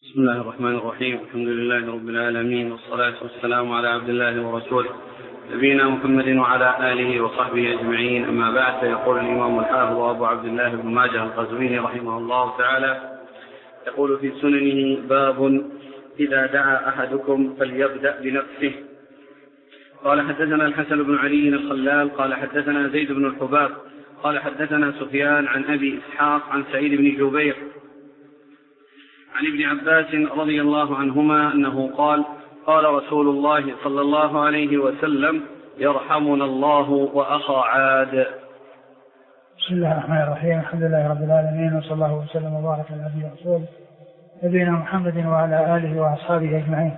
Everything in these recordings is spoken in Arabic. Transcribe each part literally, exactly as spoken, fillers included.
بسم الله الرحمن الرحيم. الحمد لله رب العالمين، والصلاة والسلام على عبد الله ورسوله نبينا محمد وعلى آله وصحبه أجمعين. أما بعد، فيقول الإمام الحافظ أبو عبد الله بن ماجه القزويني رحمه الله تعالى يقول في سننه: باب إذا دعا أحدكم فليبدأ بنفسه. قال حدثنا الحسن بن علي الخلال قال حدثنا زيد بن الحباب قال حدثنا سفيان عن أبي إسحاق عن سعيد بن جبير عن ابن عباس رضي الله عنهما أنه قال: قال رسول الله صلى الله عليه وسلم: يرحمنا الله وأخا عاد. بسم الله الرحمن الرحيم. الحمد لله رب العالمين، وصلى الله وسلم وبارك على نبينا ورسوله نبينا محمد وعلى آله وأصحابه أجمعين.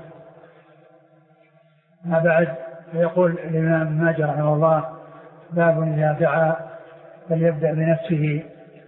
ما بعد، فيقول الإمام ابن ماجه رحمه الله: باب إذا دعا فليبدأ بنفسه.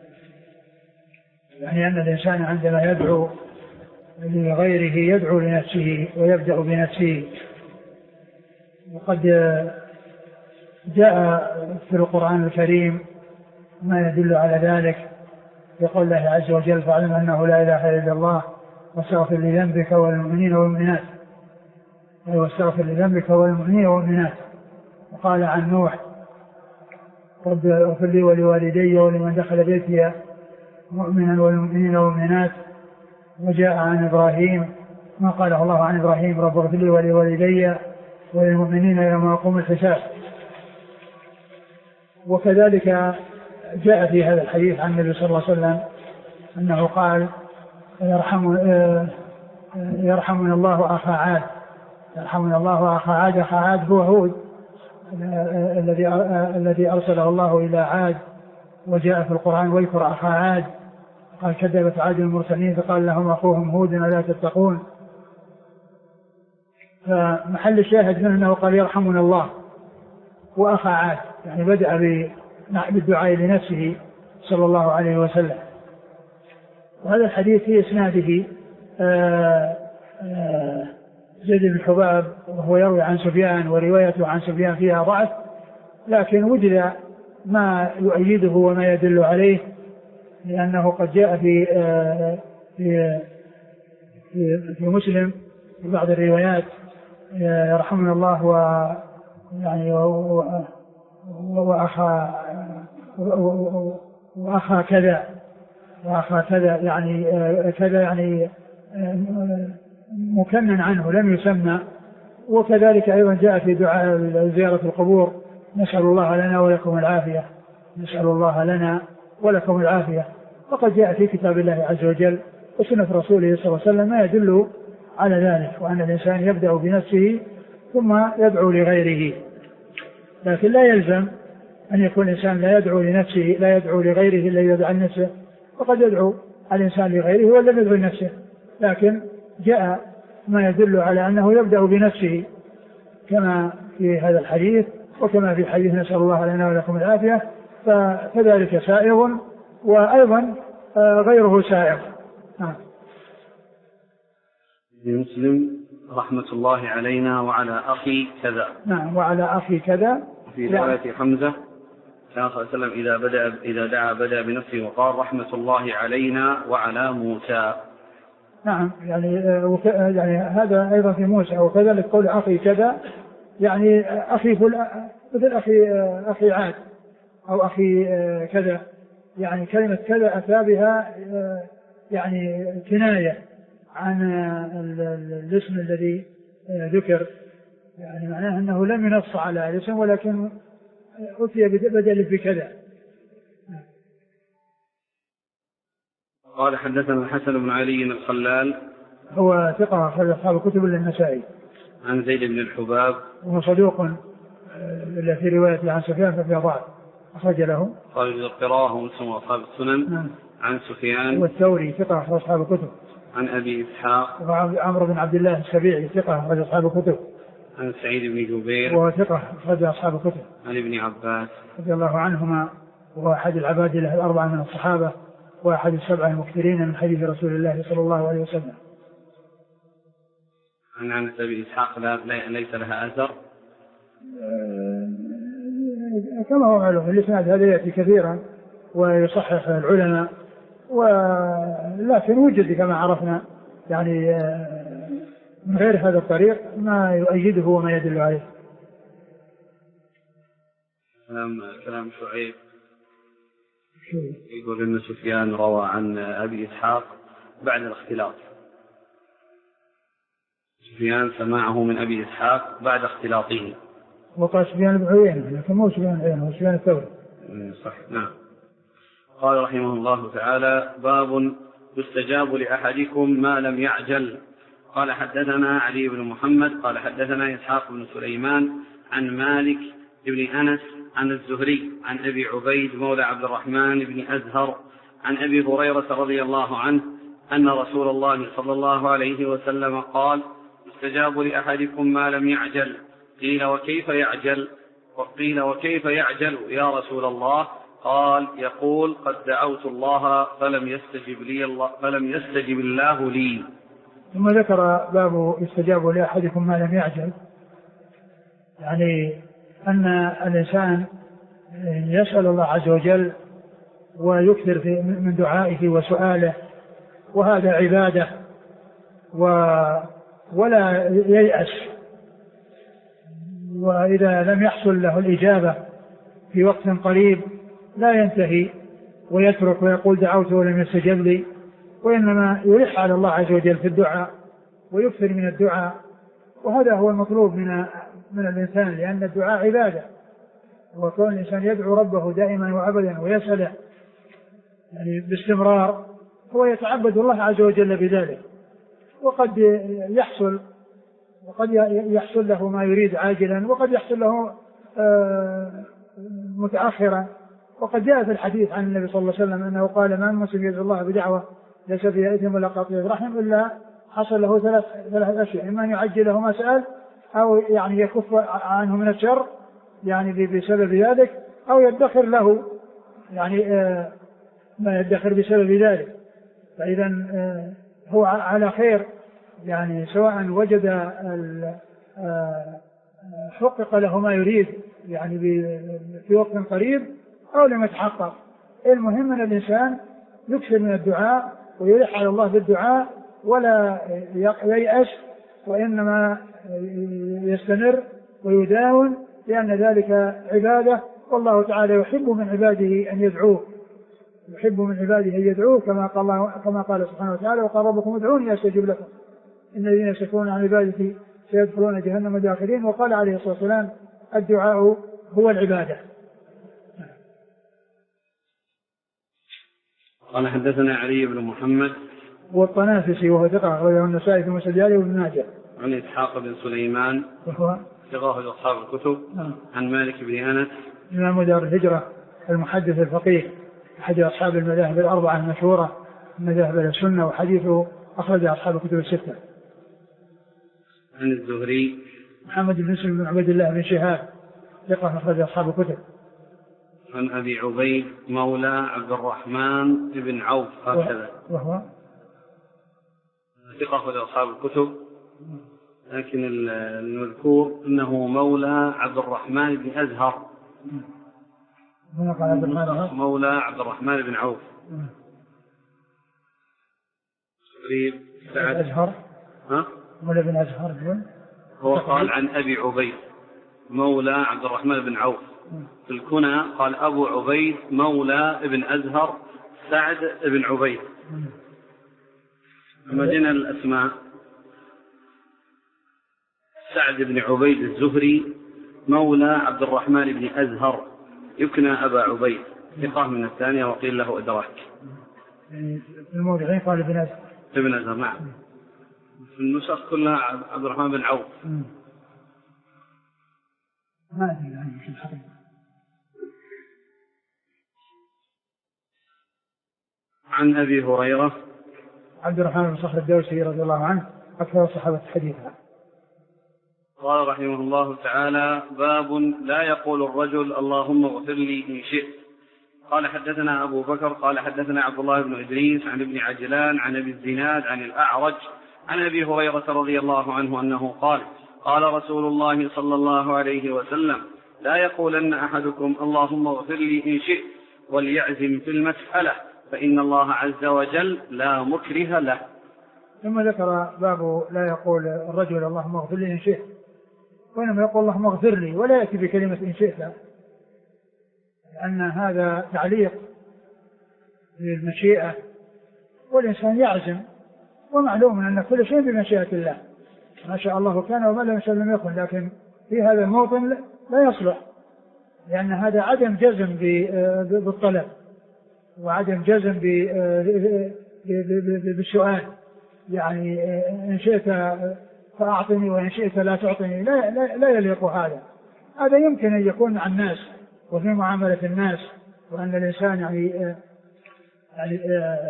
يعني أن الإنسان عندما يدعو لغيره يدعو لنفسه ويبدأ بنفسه. وقد جاء في القرآن الكريم ما يدل على ذلك، يقول الله عز وجل: فاعلم أنه لا إله إلا الله واستغفر لذنبك والمؤمنين والمؤمنات. واستغفر لذنبك والمؤمنين والمؤمنات. وقال عن نوح: رب اغفر لي ولوالدي ولمن دخل بيتي مؤمنا والمؤمنين والمؤمنات. وجاء عن إبراهيم ما قاله الله عن إبراهيم: رب اغفر لي ولوالدي وللمؤمنين يوم يقوم الحساب. وكذلك جاء في هذا الحديث عن النبي صلى الله عليه وسلم أنه قال: يرحم يرحمنا الله أخا عاد. يرحمنا الله أخا عاد. أخا عاد هو هود الذي الذي أرسله الله إلى عاد، وجاء في القرآن: واذكر أخا عاد قال كذبت عاد المرسلين فقال لهم أخوهم هود ألا تتقون. فمحل الشاهد منه أنه قال: يرحمنا الله وأخا عاد، يعني بدأ بالدعاء لنفسه صلى الله عليه وسلم. وهذا الحديث في إسناده زيد بن حباب، وهو يروي عن سفيان، وروايته عن سفيان فيها ضعف، لكن وجد ما يؤيده وما يدل عليه، لأنه قد جاء في في في, في مسلم في بعض الروايات: يرحمنا الله و يعني وأخا وأخا كذا وأخا كذا، يعني كذا يعني مكنن عنه لم يسمى. وكذلك أيضا جاء في دعاء زيارة القبور: نسأل الله لنا ولكم العافية، نسأل الله لنا ولكم العافية. وقد جاء في كتاب الله عز وجل وسنة رسوله صلى الله عليه وسلم ما يدل على ذلك، وأن الإنسان يبدأ بنفسه ثم يدعو لغيره. لكن لا يلزم أن يكون الإنسان لا يدعو لنفسه لا يدعو لغيره إلا يدعو عن نفسه، وقد يدعو الإنسان لغيره ولم يدعو لنفسه، لكن جاء ما يدل على أنه يبدأ بنفسه كما في هذا الحديث، وكما في حديث نسأل الله لنا ولكم العافية، فذلك سائغ، وأيضا غيره سائغ. نعم. مسلم: رحمة الله علينا وعلى أخي كذا. نعم، وعلى أخي كذا. في رواية حمزة كان صلى الله عليه وسلم إذا بدأ إذا دعا بدأ بنفسه وقال: رحمة الله علينا وعلى موسى. نعم، يعني يعني هذا أيضا في موسى. وكذلك قول أخي كذا، يعني أخي مثل أخي أخي عاد أو أخي كذا، يعني كلمة كذا أتى بها يعني كناية عن الاسم الذي ذكر، يعني معناه أنه لم ينص على الاسم ولكن أتي بدل بكذا. قال حدثنا الحسن بن علي الخلال، هو ثقة أخرج أصحاب الكتب إلا النسائي. عن زيد بن الحباب، وهو صدوق إلا في رواية عن سفيان ففي ضعف، أخرج له قال القراءة ومسلم وأصحاب السنن. نعم. عن سفيان والثوري ثقة أخرج أصحاب الكتب. عن أبي إسحاق، وعمرو بن عبد الله السبيعي ثقة أخرج أصحاب الكتب. عن سعيد بن جبير، وهو ثقة أخرج أصحاب الكتب. عن ابن عباس رضي الله عنهما، وهو أحد العباد له الأربعة من الصحابة، وأحد السبعة المكثرين من حديث رسول الله صلى الله عليه وسلم. عن عن أبي إسحاق ليس لها أثر، كما هو معلوم الإسناد هذا يأتي كثيرا ويصحح العلماء، ولكن وجد كما عرفنا يعني من غير هذا الطريق ما يؤيده وما يدل عليه. كلام كلام شعيب يقول إن سفيان روى عن أبي إسحاق بعد الاختلاط. سفيان سماعه من أبي إسحاق بعد اختلاطه. وقال سفيان بن عيينة لكن مو سفيان بن عيينة، هو سفيان الثوري. صح نعم. قال رحمه الله تعالى: باب يستجاب لأحدكم ما لم يعجل. قال حدثنا علي بن محمد قال حدثنا إسحاق بن سليمان عن مالك بن أنس عن الزهري عن أبي عبيد مولى عبد الرحمن بن أزهر عن أبي هريرة رضي الله عنه أن رسول الله صلى الله عليه وسلم قال: يستجاب لأحدكم ما لم يعجل. قيل: وكيف يعجل؟ وقيل: وكيف يعجل يا رسول الله؟ قال: يقول: قد دعوت الله فلم يستجب لي الله فلم يستجب الله لي. ثم ذكر باب يستجاب لأحدكم ما لم يعجل، يعني أن الإنسان يسأل الله عز وجل ويكثر من دعائه وسؤاله، وهذا عبادة، ولا ييأس، وإذا لم يحصل له الإجابة في وقت قريب لا ينتهي ويترك ويقول دعوته ولم يستجب لي، وإنما يلح على الله عز وجل في الدعاء ويكثر من الدعاء، وهذا هو المطلوب من من الإنسان، لأن الدعاء عبادة، وكون الإنسان يدعو ربه دائما وأبدا ويسأله يعني باستمرار هو يتعبد الله عز وجل بذلك. وقد يحصل وقد يحصل له ما يريد عاجلا، وقد يحصل له متأخرا. وقد جاء في الحديث عن النبي صلى الله عليه وسلم أنه قال: ما مسلم يدعو الله بدعوة ليس فيها إثم ولا قطيعة رحم إلا حصل له ثلاث ثلاث أشياء: إما أن يعجل له ما سأل، أو يعني يكف عنه من الشر يعني بسبب ذلك، أو يدخر له يعني ما يدخر بسبب ذلك. فإذا هو على خير، يعني سواء وجد حقق له ما يريد يعني في وقت قريب أو لم يتحقق. المهم أن الإنسان يكثر من الدعاء ويلح على الله بالدعاء ولا ييأس، وإنما يستمر ويداوم، لأن ذلك عبادة، والله تعالى يحب من عباده أن يدعوه، يحب من عباده أن يدعوه كما قال الله كما قال سبحانه وتعالى: وقال ربكم ادعوني أستجب لكم إن الذين يستكبرون عن عبادتي سيدخلون جهنم داخلين. وقال عليه الصلاة والسلام: الدعاء هو العبادة. قال حدثنا علي بن محمد والطنافسي وهو ثقة أخرجه النسائي في مسجد وابن ماجه. عن إسحاق بن سليمان وهو ثقة أصحاب الكتب. نعم. عن مالك بن أنس إمام دار الهجرة المحدث الفقيه أحد أصحاب المذاهب الأربعة المشهورة مذاهب السنة، وحديثه أخرج أصحاب الكتب الستة. عن الزهري محمد بن مسلم بن عبد الله بن شهاب ثقة أخرج أصحاب الكتب. عن أبي عبيد مولى عبد الرحمن بن عوف هكذا، وهو ثقة أخرج أصحاب الكتب، لكن المذكور أنه مولى عبد الرحمن بن أزهر. مولى عبد الرحمن بن عوف. قريب سعد أزهر. ها؟ مولى بن أزهر. هو قال عن أبي عبيد مولى عبد الرحمن بن عوف. في الكنى قال أبو عبيد مولى ابن أزهر سعد بن عبيد. أما جينا الأسماء: سعد بن عبيد الزهري مولى عبد الرحمن بن أزهر يكنى أبا عبيد، ثقة من الثانية وقيل له إدراك. في الموضعين قال ابن أزهر. ابن أزهر نعم. في النسخ كلها عبد الرحمن بن عوف. ما أدري عنه في الحقيقة. عن أبي هريرة عبد الرحمن بن صخر الدوسي رضي الله عنه أكثر الصحابة حديثا. قال رحمه الله تعالى: باب لا يقول الرجل اللهم اغفر لي إن شئت. قال حدثنا أبو بكر قال حدثنا عبد الله بن إدريس عن ابن عجلان عن أبي الزناد عن الأعرج عن أبي هريرة رضي الله عنه أنه قال: قال رسول الله صلى الله عليه وسلم: لا يقولن أحدكم اللهم اغفر لي إن شئت وليعزم في المسألة، فإن الله عز وجل لا مكره له. ثم ذكر باب لا يقول الرجل اللهم اغفر لي إن شئت، وإنما يقول اللهم اغفر لي، ولا يأتي بكلمة إن شئت، لأن هذا تعليق للمشيئة، والإنسان يعزم، ومعلوم أن كل شيء بمشيئة الله، ما شاء الله كان وما لم يشاء لم يكن، لكن في هذا الموطن لا يصلح، لأن هذا عدم جزم بالطلب، وعدم جزم بالسؤال، يعني إن شئت فأعطني وإن شئت لا تعطني، لا, لا, لا يليق هذا. هذا يمكن أن يكون مع الناس وفي معاملة الناس، وأن الإنسان يعني, يعني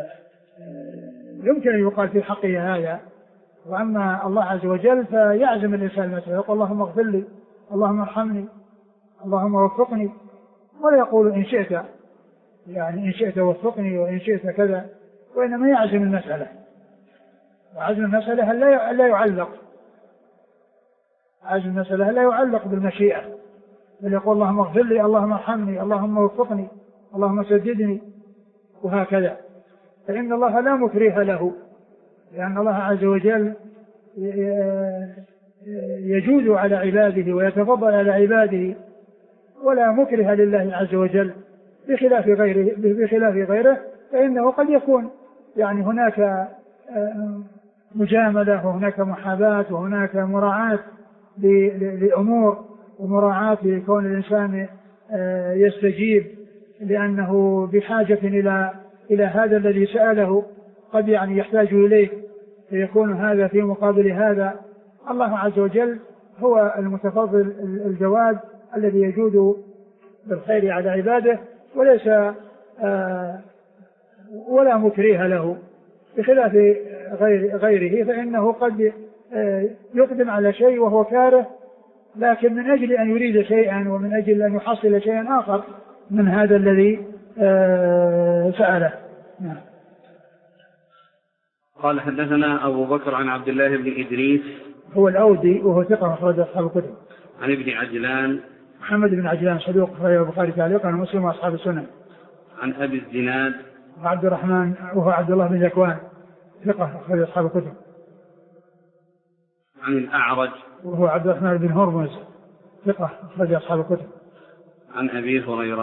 يمكن أن يقال في حقه هذا. وأما الله عز وجل فيعزم الإنسان المسألة، يقول اللهم اغفر لي، اللهم ارحمني، اللهم وفقني، ولا يقول إن شئت، يعني إن شئت وفقني وإن شئت كذا، وإنما يعزم المسألة، وعزم المسألة لا يعلق، عزم المسألة لا يعلق بالمشيئة، بل يقول اللهم اغفر لي، اللهم ارحمني، اللهم وفقني، اللهم سددني، وهكذا. فإن الله لا مكره له، لأن الله عز وجل يجود على عباده ويتفضل على عباده، ولا مكره لله عز وجل، بخلاف غيره بخلاف غيره فإنه قد يكون يعني هناك مجاملة، وهناك محاباة، وهناك مراعاة لأمور، ومراعاة لكون الإنسان يستجيب لأنه بحاجة إلى إلى هذا الذي سأله، قد يعني يحتاج إليه، فيكون هذا في مقابل هذا. الله عز وجل هو المتفضل الجواد الذي يجود بالخير على عباده، وليس آه ولا مكره له، بخلاف غير غيره فإنه قد آه يقدم على شيء وهو كاره، لكن من أجل أن يريد شيئا ومن أجل أن يحصل شيئا آخر من هذا الذي آه سأله. نعم. قال حدثنا أبو بكر عن عبد الله بن إدريس هو الأودي وهو ثقة أخرج أصحاب الكتب. عن ابن عجلان محمد بن عجلان صدوق أخرج البخاري تعليقا ومسلم وأصحاب السنن. عن أبي الزناد عبد الرحمن وهو عبد الله بن ذكوان ثقة أخرج أصحاب الكتب. عن الأعرج وهو عبد الرحمن بن هرمز ثقة أخرج أصحاب الكتب. عن أبي هريرة.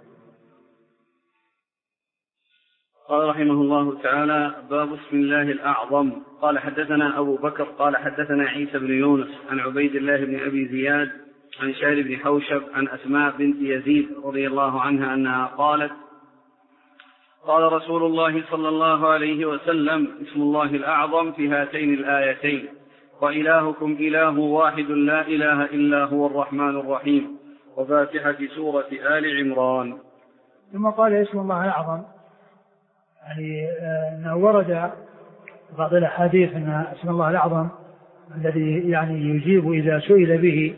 قال رحمه الله تعالى: باب اسم الله الأعظم. قال حدثنا أبو بكر قال حدثنا عيسى بن يونس عن عبيد الله بن أبي زياد عن شهر بن حوشب عن أسماء بنت يزيد رضي الله عنها أنها قالت: قال رسول الله صلى الله عليه وسلم: اسم الله الأعظم في هاتين الآيتين: وإلهكم إله واحد لا إله إلا هو الرحمن الرحيم، وفاتحة سورة آل عمران. ثم قال اسم الله الأعظم، يعني أنه ورد بعض الأحاديث أن اسم الله الأعظم الذي يعني يجيب إذا سئل به،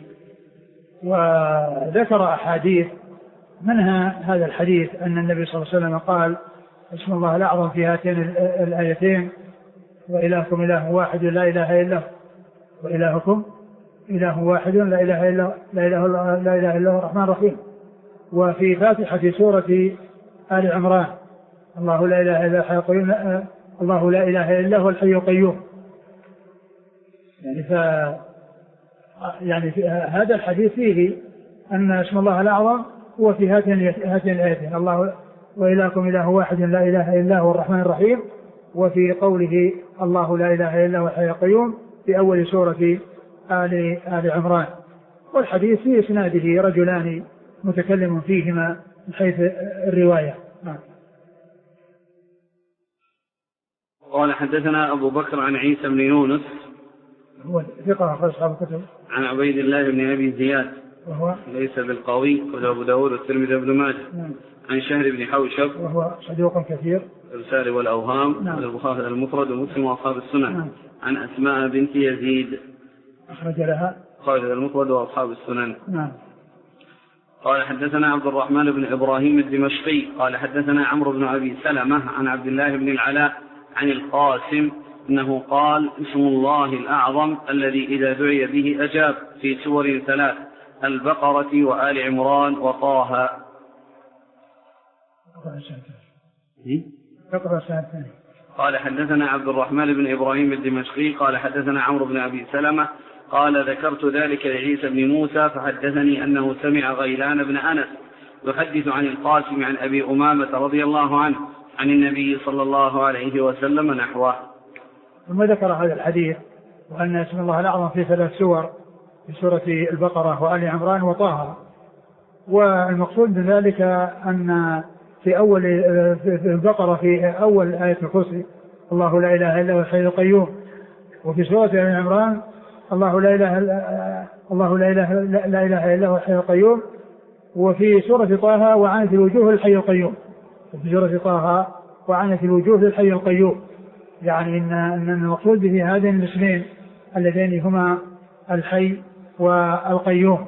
وذكر أحاديث منها هذا الحديث أن النبي صلى الله عليه وسلم قال: اسم الله الأعظم في هاتين الآيتين: وإلهكم إله واحد لا إله إلا هو، وإلهكم إله واحد لا إله إلا لا إله لا إله إلا هو الرحمن الرحيم. وفي فاتحة سورة آل عمران: الله لا إله إلا الحي القيوم، الله لا إله إلا هو الحي القيوم. يعني ف يعني في هذا الحديث فيه أن اسم الله الأعظم هو في هاتين هاتين الآيتين: الله وإلهكم إله واحد لا إله إلا هو الرحمن الرحيم، وفي قوله الله لا إله إلا هو الحي القيوم في أول سورة آل آل عمران. والحديث في إسناده رجلان متكلم فيهما من حيث الرواية. قال حدثنا أبو بكر عن عيسى بن يونس هو ثقة أخرج أصحاب الكتب. عن عبيد الله بن أبي زياد وهو ليس بالقوي، وأبو داود والترمذي وابن ماجه. نعم. عن شهر بن حوشب وهو صدوق كثير الرسال والأوهام. نعم. البخاري المفرد ومسلم وأصحاب السنن. نعم. عن أسماء بنت يزيد أخرج لها البخاري المفرد وأصحاب السنن. نعم. قال حدثنا عبد الرحمن بن إبراهيم الدمشقي قال حدثنا عمرو بن أبي سلمة عن عبد الله بن العلاء عن القاسم أنه قال: اسم الله الأعظم الذي إذا دعي به أجاب، في سور ثلاث: البقرة وآل عمران وطه. اقرأ السنة الثانية. قال حدثنا عبد الرحمن بن إبراهيم الدمشقي قال حدثنا عمرو بن أبي سلمة قال ذكرت ذلك لعيسى بن موسى فحدثني أنه سمع غيلان بن أنس يحدث عن القاسم عن أبي أمامة رضي الله عنه عن النبي صلى الله عليه وسلم نحوه. ثم ذكر هذا الحديث وأن اسم الله الأعظم في ثلاث سور، في سورة البقرة وآل عمران وطه، والمقصود بذلك أن في أول في البقرة في أول آية الكرسي الله لا إله إلا هو الحي القيوم، وفي سورة آل عمران الله لا إله الله لا إله لا إله إلا هو الحي القيوم، وفي سورة طه وعنت الوجوه للحي القيوم، وفي سورة طه وعنت الوجوه للحي القيوم، يعني إن أن المقصود به هذين الاسمين اللذين هما الحي والقيوم.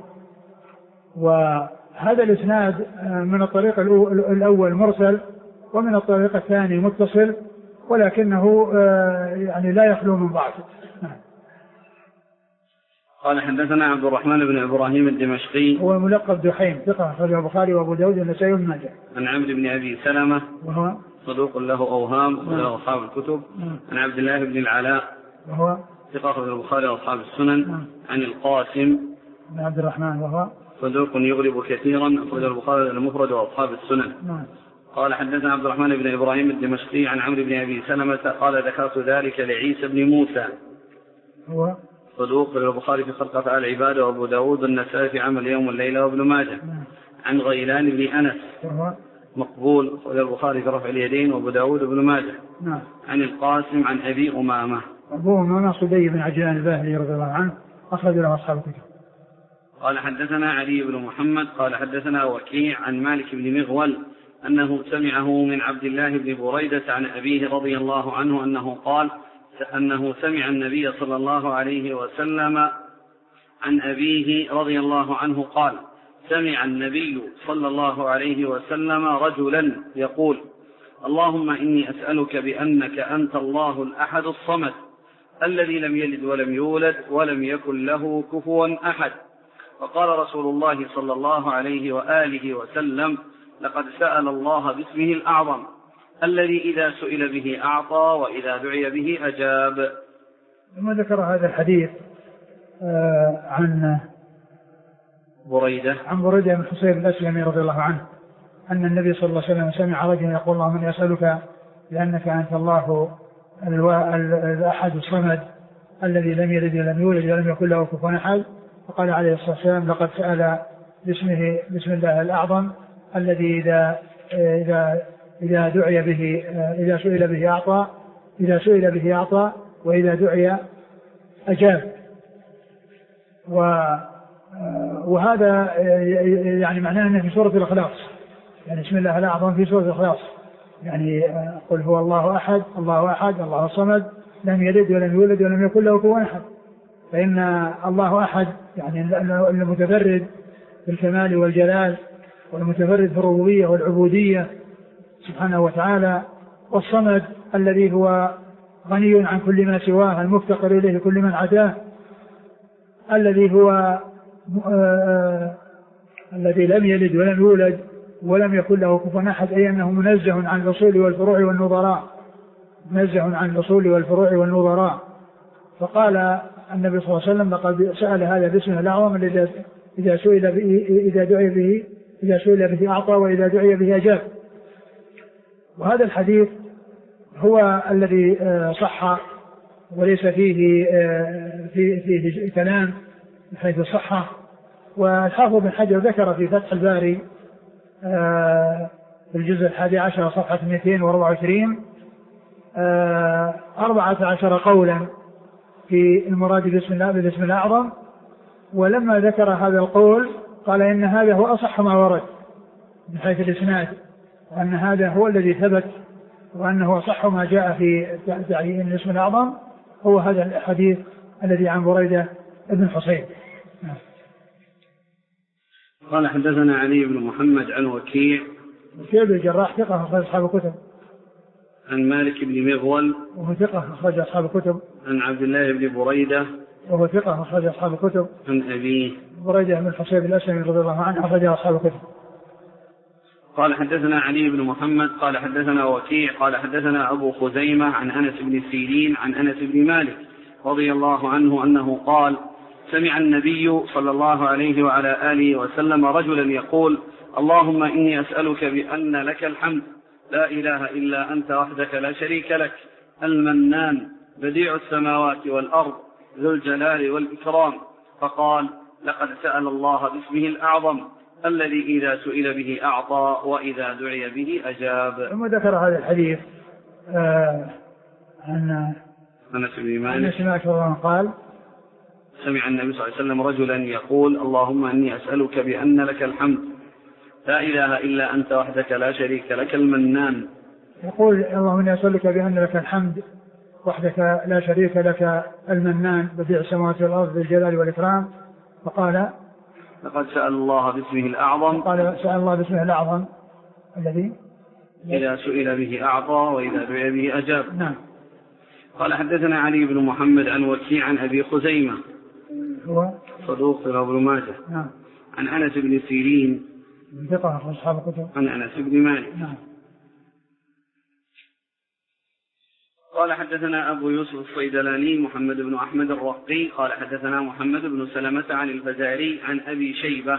وهذا الاسناد من الطريق الأول مرسل ومن الطريق الثاني متصل، ولكنه يعني لا يخلو من ضعف. قال حدثنا عبد الرحمن بن إبراهيم الدمشقي هو ملقب دحيم ثقة أخرجه البخاري وأبو داود والنسائي وابن ماجه. عن عمرو بن أبي سلمة وهو صدوق له أوهام وله أصحاب الكتب. عن عبد الله بن العلاء وهو ثقة أخرجه البخاري وأصحاب السنن. عن القاسم بن عبد الرحمن وهو صدوق يغرب كثيرا أخرجه البخاري المفرد وأصحاب السنن. قال حدثنا عبد الرحمن بن إبراهيم الدمشقي عن عمرو بن أبي سلمة قال ذكرت ذلك لعيسى بن موسى هو صدوق في البخاري في خلق أفعال العباد وأبو داود والنسائي في عمل يوم والليلة وابن ماجه. عن غيلان بن أنس مقبول في البخاري في رفع اليدين وأبو داود وابن ماجه. عن القاسم عن أبي أمامة أبو أمامة صدي بن عجلان الباهلي رضي الله عنه أخرج له أصحاب الكتب. قال حدثنا علي بن محمد قال حدثنا وكيع عن مالك بن مغول أنه سمعه من عبد الله بن بريدة عن أبيه رضي الله عنه أنه قال أنه سمع النبي صلى الله عليه وسلم عن أبيه رضي الله عنه قال سمع النبي صلى الله عليه وسلم رجلا يقول اللهم إني أسألك بأنك أنت الله الأحد الصمد الذي لم يلد ولم يولد ولم يكن له كفوا أحد. فقال رسول الله صلى الله عليه وآله وسلم لقد سأل الله باسمه الأعظم الذي إذا سئل به أعطى وإذا دعي به أجاب. ثم ذكر هذا الحديث آه عن بريدة عن بريدة بن حصيب الأسلمي رضي الله عنه أن النبي صلى الله عليه وسلم سمع رجلا يقول اللهم إني أسألك لأنك أنت الله الأحد الصمد الذي لم يلد ولم يولد ولم يكن له كفوا أحد. فقال عليه الصلاة والسلام لقد سأل باسمه بسم الله الأعظم الذي إذا إذا إذا دعي به إذا سئل به أعطى إذا سئل به أعطى وإذا دعي أجاب. وهذا يعني معناه أنه في سورة الإخلاص، يعني بسم الله الأعظم في سورة الإخلاص، يعني قل هو الله أحد الله أحد الله الصمد لم يلد ولم يولد ولم يكن له كفوا أحد. فإن الله أحد يعني المتفرد بالكمال والجلال والمتفرد في الربوبية والعبودية سبحانه وتعالى، والصمد الذي هو غني عن كل ما سواه المفتقر إليه كل من عداه، الذي هو آه الذي لم يلد ولم يولد ولم يكن له كفوا أحد، أي أنه منزه عن الأصول والفروع والنظراء منزه عن الأصول والفروع والنظراء. فقال النبي صلى الله عليه وسلم لقد سأل هذا باسمه الأعظم الذي إذا سئل به إذا دعي به إذا سئل به أعطى وإذا دعي به أجاب. وهذا الحديث هو الذي صح وليس فيه فيه, فيه كلام من حيث الصحة. والحافظ بن حجر ذكر في فتح الباري في الجزء الحادي عشر صفحة مئتين وأربعة وعشرين أربعة عشر قولا في المراد باسم الله باسم الأعظم، ولما ذكر هذا القول قال إن هذا هو أصح ما ورد من حيث الإسناد، وأن هذا هو الذي ثبت، وأنه أصح ما جاء في تعيين الاسم الأعظم هو هذا الحديث الذي عن بريدة ابن حصيب. قال حدثنا علي بن محمد عن وكيع وكيع بن الجراح ثقة أخرج أصحاب الكتب. عن مالك بن مغول وهو ثقة أخرج أصحاب الكتب. عن عبد الله بن بريدة وهو ثقة أخرج أصحاب الكتب. عن أبيه بريدة بن حصيب الأسلمي رضي الله عنه أخرج أصحاب الكتب. قال حدثنا علي بن محمد قال حدثنا وكيع قال حدثنا أبو خزيمة عن أنس بن سيرين عن أنس بن مالك رضي الله عنه أنه قال سمع النبي صلى الله عليه وعلى آله وسلم رجلا يقول اللهم إني أسألك بأن لك الحمد لا إله إلا أنت وحدك لا شريك لك المنان بديع السماوات والأرض ذو الجلال والإكرام. فقال لقد سأل الله باسمه الأعظم الذي إذا سئل به أعطى وإذا دعي به أجاب. ثم ذكر هذا الحديث آه عن أنس بن مالك قال سمع النبي صلى الله عليه وسلم رجلا يقول اللهم إني أسألك بأن لك الحمد لا إله إلا أنت وحدك لا شريك لك المنان. يقول اللهم إني أسألك بأن لك الحمد وحدك لا شريك لك المنان بديع السماوات والأرض بالجلال والإكرام. فقال لقد سأل الله باسمه الأعظم قال سأل الله باسمه الأعظم الذي إذا سئل به أعطى وإذا دعي به أجاب. نعم. قال حدثنا علي بن محمد عن وكيع عن أبي خزيمة هو صدوق في ابن ماجه نعم. عن أنس بن سيرين ثقة أصحاب الكتب عن أنس بن مالك. نعم. قال حدثنا أبو يوسف الصيدلاني محمد بن أحمد الرقي قال حدثنا محمد بن سلمة عن الفزاري عن أبي شيبة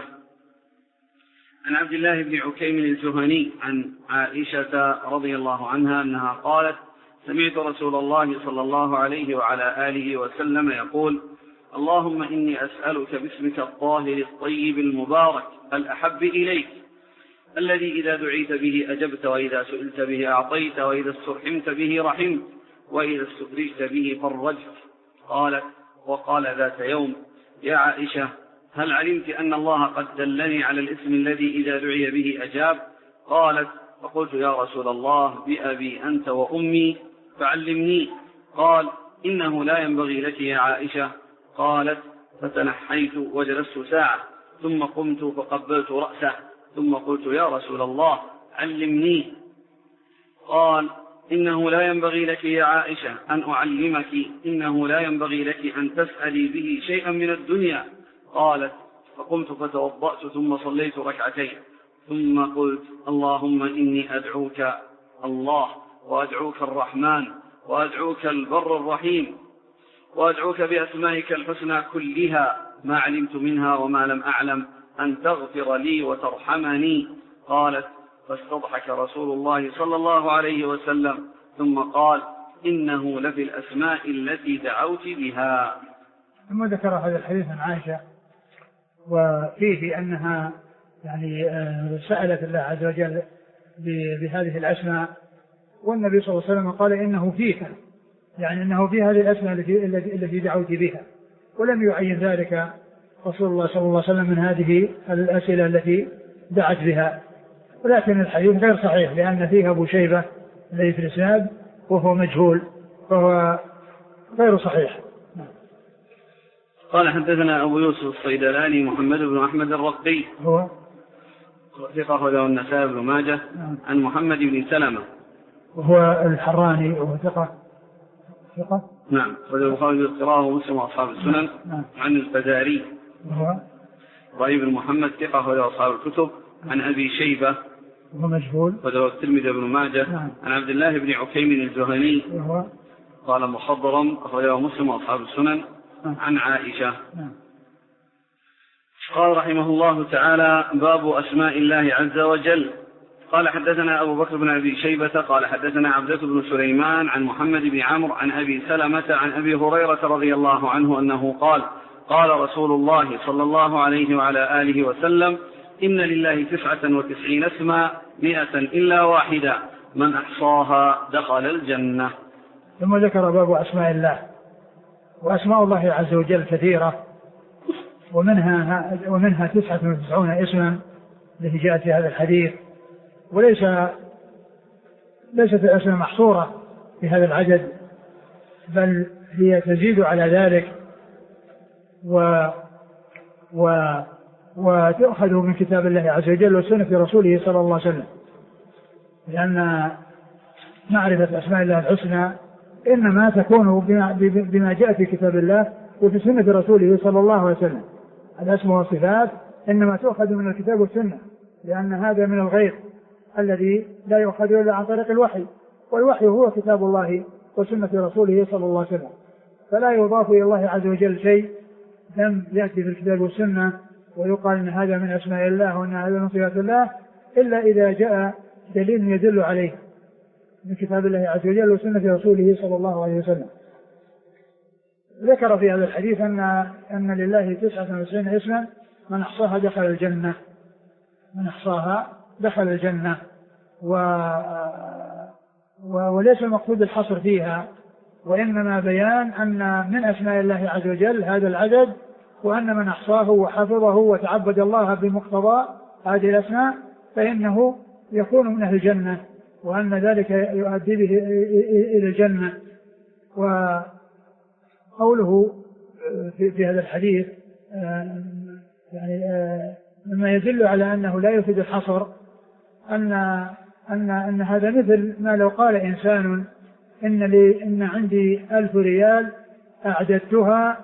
عن عبد الله بن عكيم الجهني عن عائشة رضي الله عنها أنها قالت سمعت رسول الله صلى الله عليه وعلى آله وسلم يقول اللهم إني أسألك باسمك الطاهر الطيب المبارك الأحب إليك الذي إذا دعيت به أجبت وإذا سئلت به أعطيت وإذا استرحمت به رحمت وإذا استفرجت به فرجت. قالت وقال ذات يوم يا عائشة هل علمت أن الله قد دلني على الاسم الذي إذا دعي به أجاب؟ قالت فقلت يا رسول الله بأبي أنت وأمي فعلمني. قال إنه لا ينبغي لك يا عائشة. قالت فتنحيت وجلست ساعة ثم قمت فقبلت رأسه ثم قلت يا رسول الله علمني. قال إنه لا ينبغي لك يا عائشة أن أعلمك إنه لا ينبغي لك أن تسألي به شيئا من الدنيا. قالت فقمت فتوضأت ثم صليت ركعتين ثم قلت اللهم إني أدعوك الله وأدعوك الرحمن وأدعوك البر الرحيم وأدعوك بأسمائك الحسنى كلها ما علمت منها وما لم أعلم أن تغفر لي وترحمني. قالت فاستضحك رسول الله صلى الله عليه وسلم ثم قال إنه لفي الأسماء التي دعوت بها. ثم ذكر هذا الحديث عن عائشة وفيه أنها يعني سألت الله عز وجل بهذه الأسماء والنبي صلى الله عليه وسلم قال إنه فيها يعني أنه في هذه الأسماء التي التي دعوت بها ولم يعين ذلك رسول الله صلى الله عليه وسلم من هذه الأسئلة التي دعت بها. ولكن الحديث غير صحيح لأن فيه أبو شيبة الذي في الإسناد وهو مجهول فهو غير صحيح. قال حدثنا أبو يوسف الصيدلاني محمد بن أحمد الرقي هو ثقة له النسائي بن ماجه عن محمد بن سلمة وهو الحراني وهو ثقة ثقة نعم وله البخاري بالقراءة ومسلم وأصحاب السنن. نعم. عن الفزاري وهو إبراهيم بن محمد ثقة وله أصحاب الكتب. عن أبي شيبة وهو مجهول وله الترمذي بن ماجه. نعم. عن عبد الله بن عكيم الجهني وهو قال مخضرم أخرجه مسلم وأصحاب السنن. نعم. عن عائشة. نعم. قال رحمه الله تعالى باب أسماء الله عز وجل. قال حدثنا أبو بكر بن أبي شيبة قال حدثنا عبدة بن سليمان عن محمد بن عمرو عن أبي سلمة عن أبي هريرة رضي الله عنه أنه قال قال رسول الله صلى الله عليه وعلى آله وسلم إن لله تسعة وتسعين اسما مئة إلا واحدة من أحصاها دخل الجنة. ثم ذكر باب أسماء الله. وأسماء الله عز وجل كثيرة ومنها ومنها تسعة وتسعون اسما التي جاءت في هذا الحديث وليس ليست الأسماء محصورة في هذا العدد بل هي تزيد على ذلك و و وتأخذ من كتاب الله عز وجل وسنة رسوله صلى الله عليه وسلم لأن معرفة أسماء الله الحسنى إنما تكون بما جاء في كتاب الله وفي سنة رسوله صلى الله عليه وسلم. الأسماء والصفات إنما تأخذ من الكتاب والسنة لأن هذا من الغيب الذي لا يؤخذ إلا عن طريق الوحي، والوحي هو كتاب الله وسنة رسوله صلى الله عليه وسلم، فلا يضاف إلى الله عز وجل شيء لم يأتي في الكتاب والسنة ويقال أن هذا من أسماء الله وأن هذا من صفات الله إلا إذا جاء دليل يدل عليه من كتاب الله عز وجل وسنة رسوله صلى الله عليه وسلم. ذكر في هذا الحديث أن أن لله تسعة وتسعين اسما من أحصاها دخل الجنة، من أحصاها دخل الجنة، و... و... وليس المقصود الحصر فيها، وإنما بيان أن من أسماء الله عز وجل هذا العدد، وأن من أحصاه وحفظه وتعبد الله بمقتضى هذه الأسماء فإنه يكون من أهل الجنة، وأن ذلك يؤدي به إلى الجنة. وقوله في, في هذا الحديث يعني مما يدل على أنه لا يفيد الحصر أن أن أن هذا مثل ما لو قال إنسان إن لي إن عندي ألف ريال أعددتها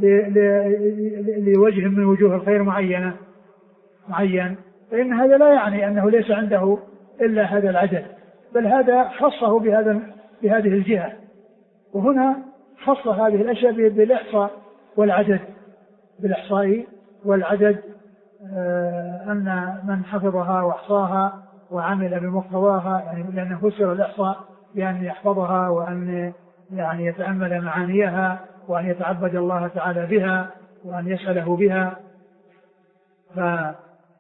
لوجه من وجوه الخير معينة معين، فإن هذا لا يعني أنه ليس عنده إلا هذا العدد، بل هذا خصه بهذا بهذه الجهة. وهنا خص هذه الأشياء بالإحصاء والعدد، بالإحصاء والعدد، أن من حفظها وأحصاها وعمل بمقتضاها، يعني لأنه فسر الإحصاء بأن يحفظها وأن يعني يتأمل معانيها وأن يتعبد الله تعالى بها وأن يسأله بها. فهذا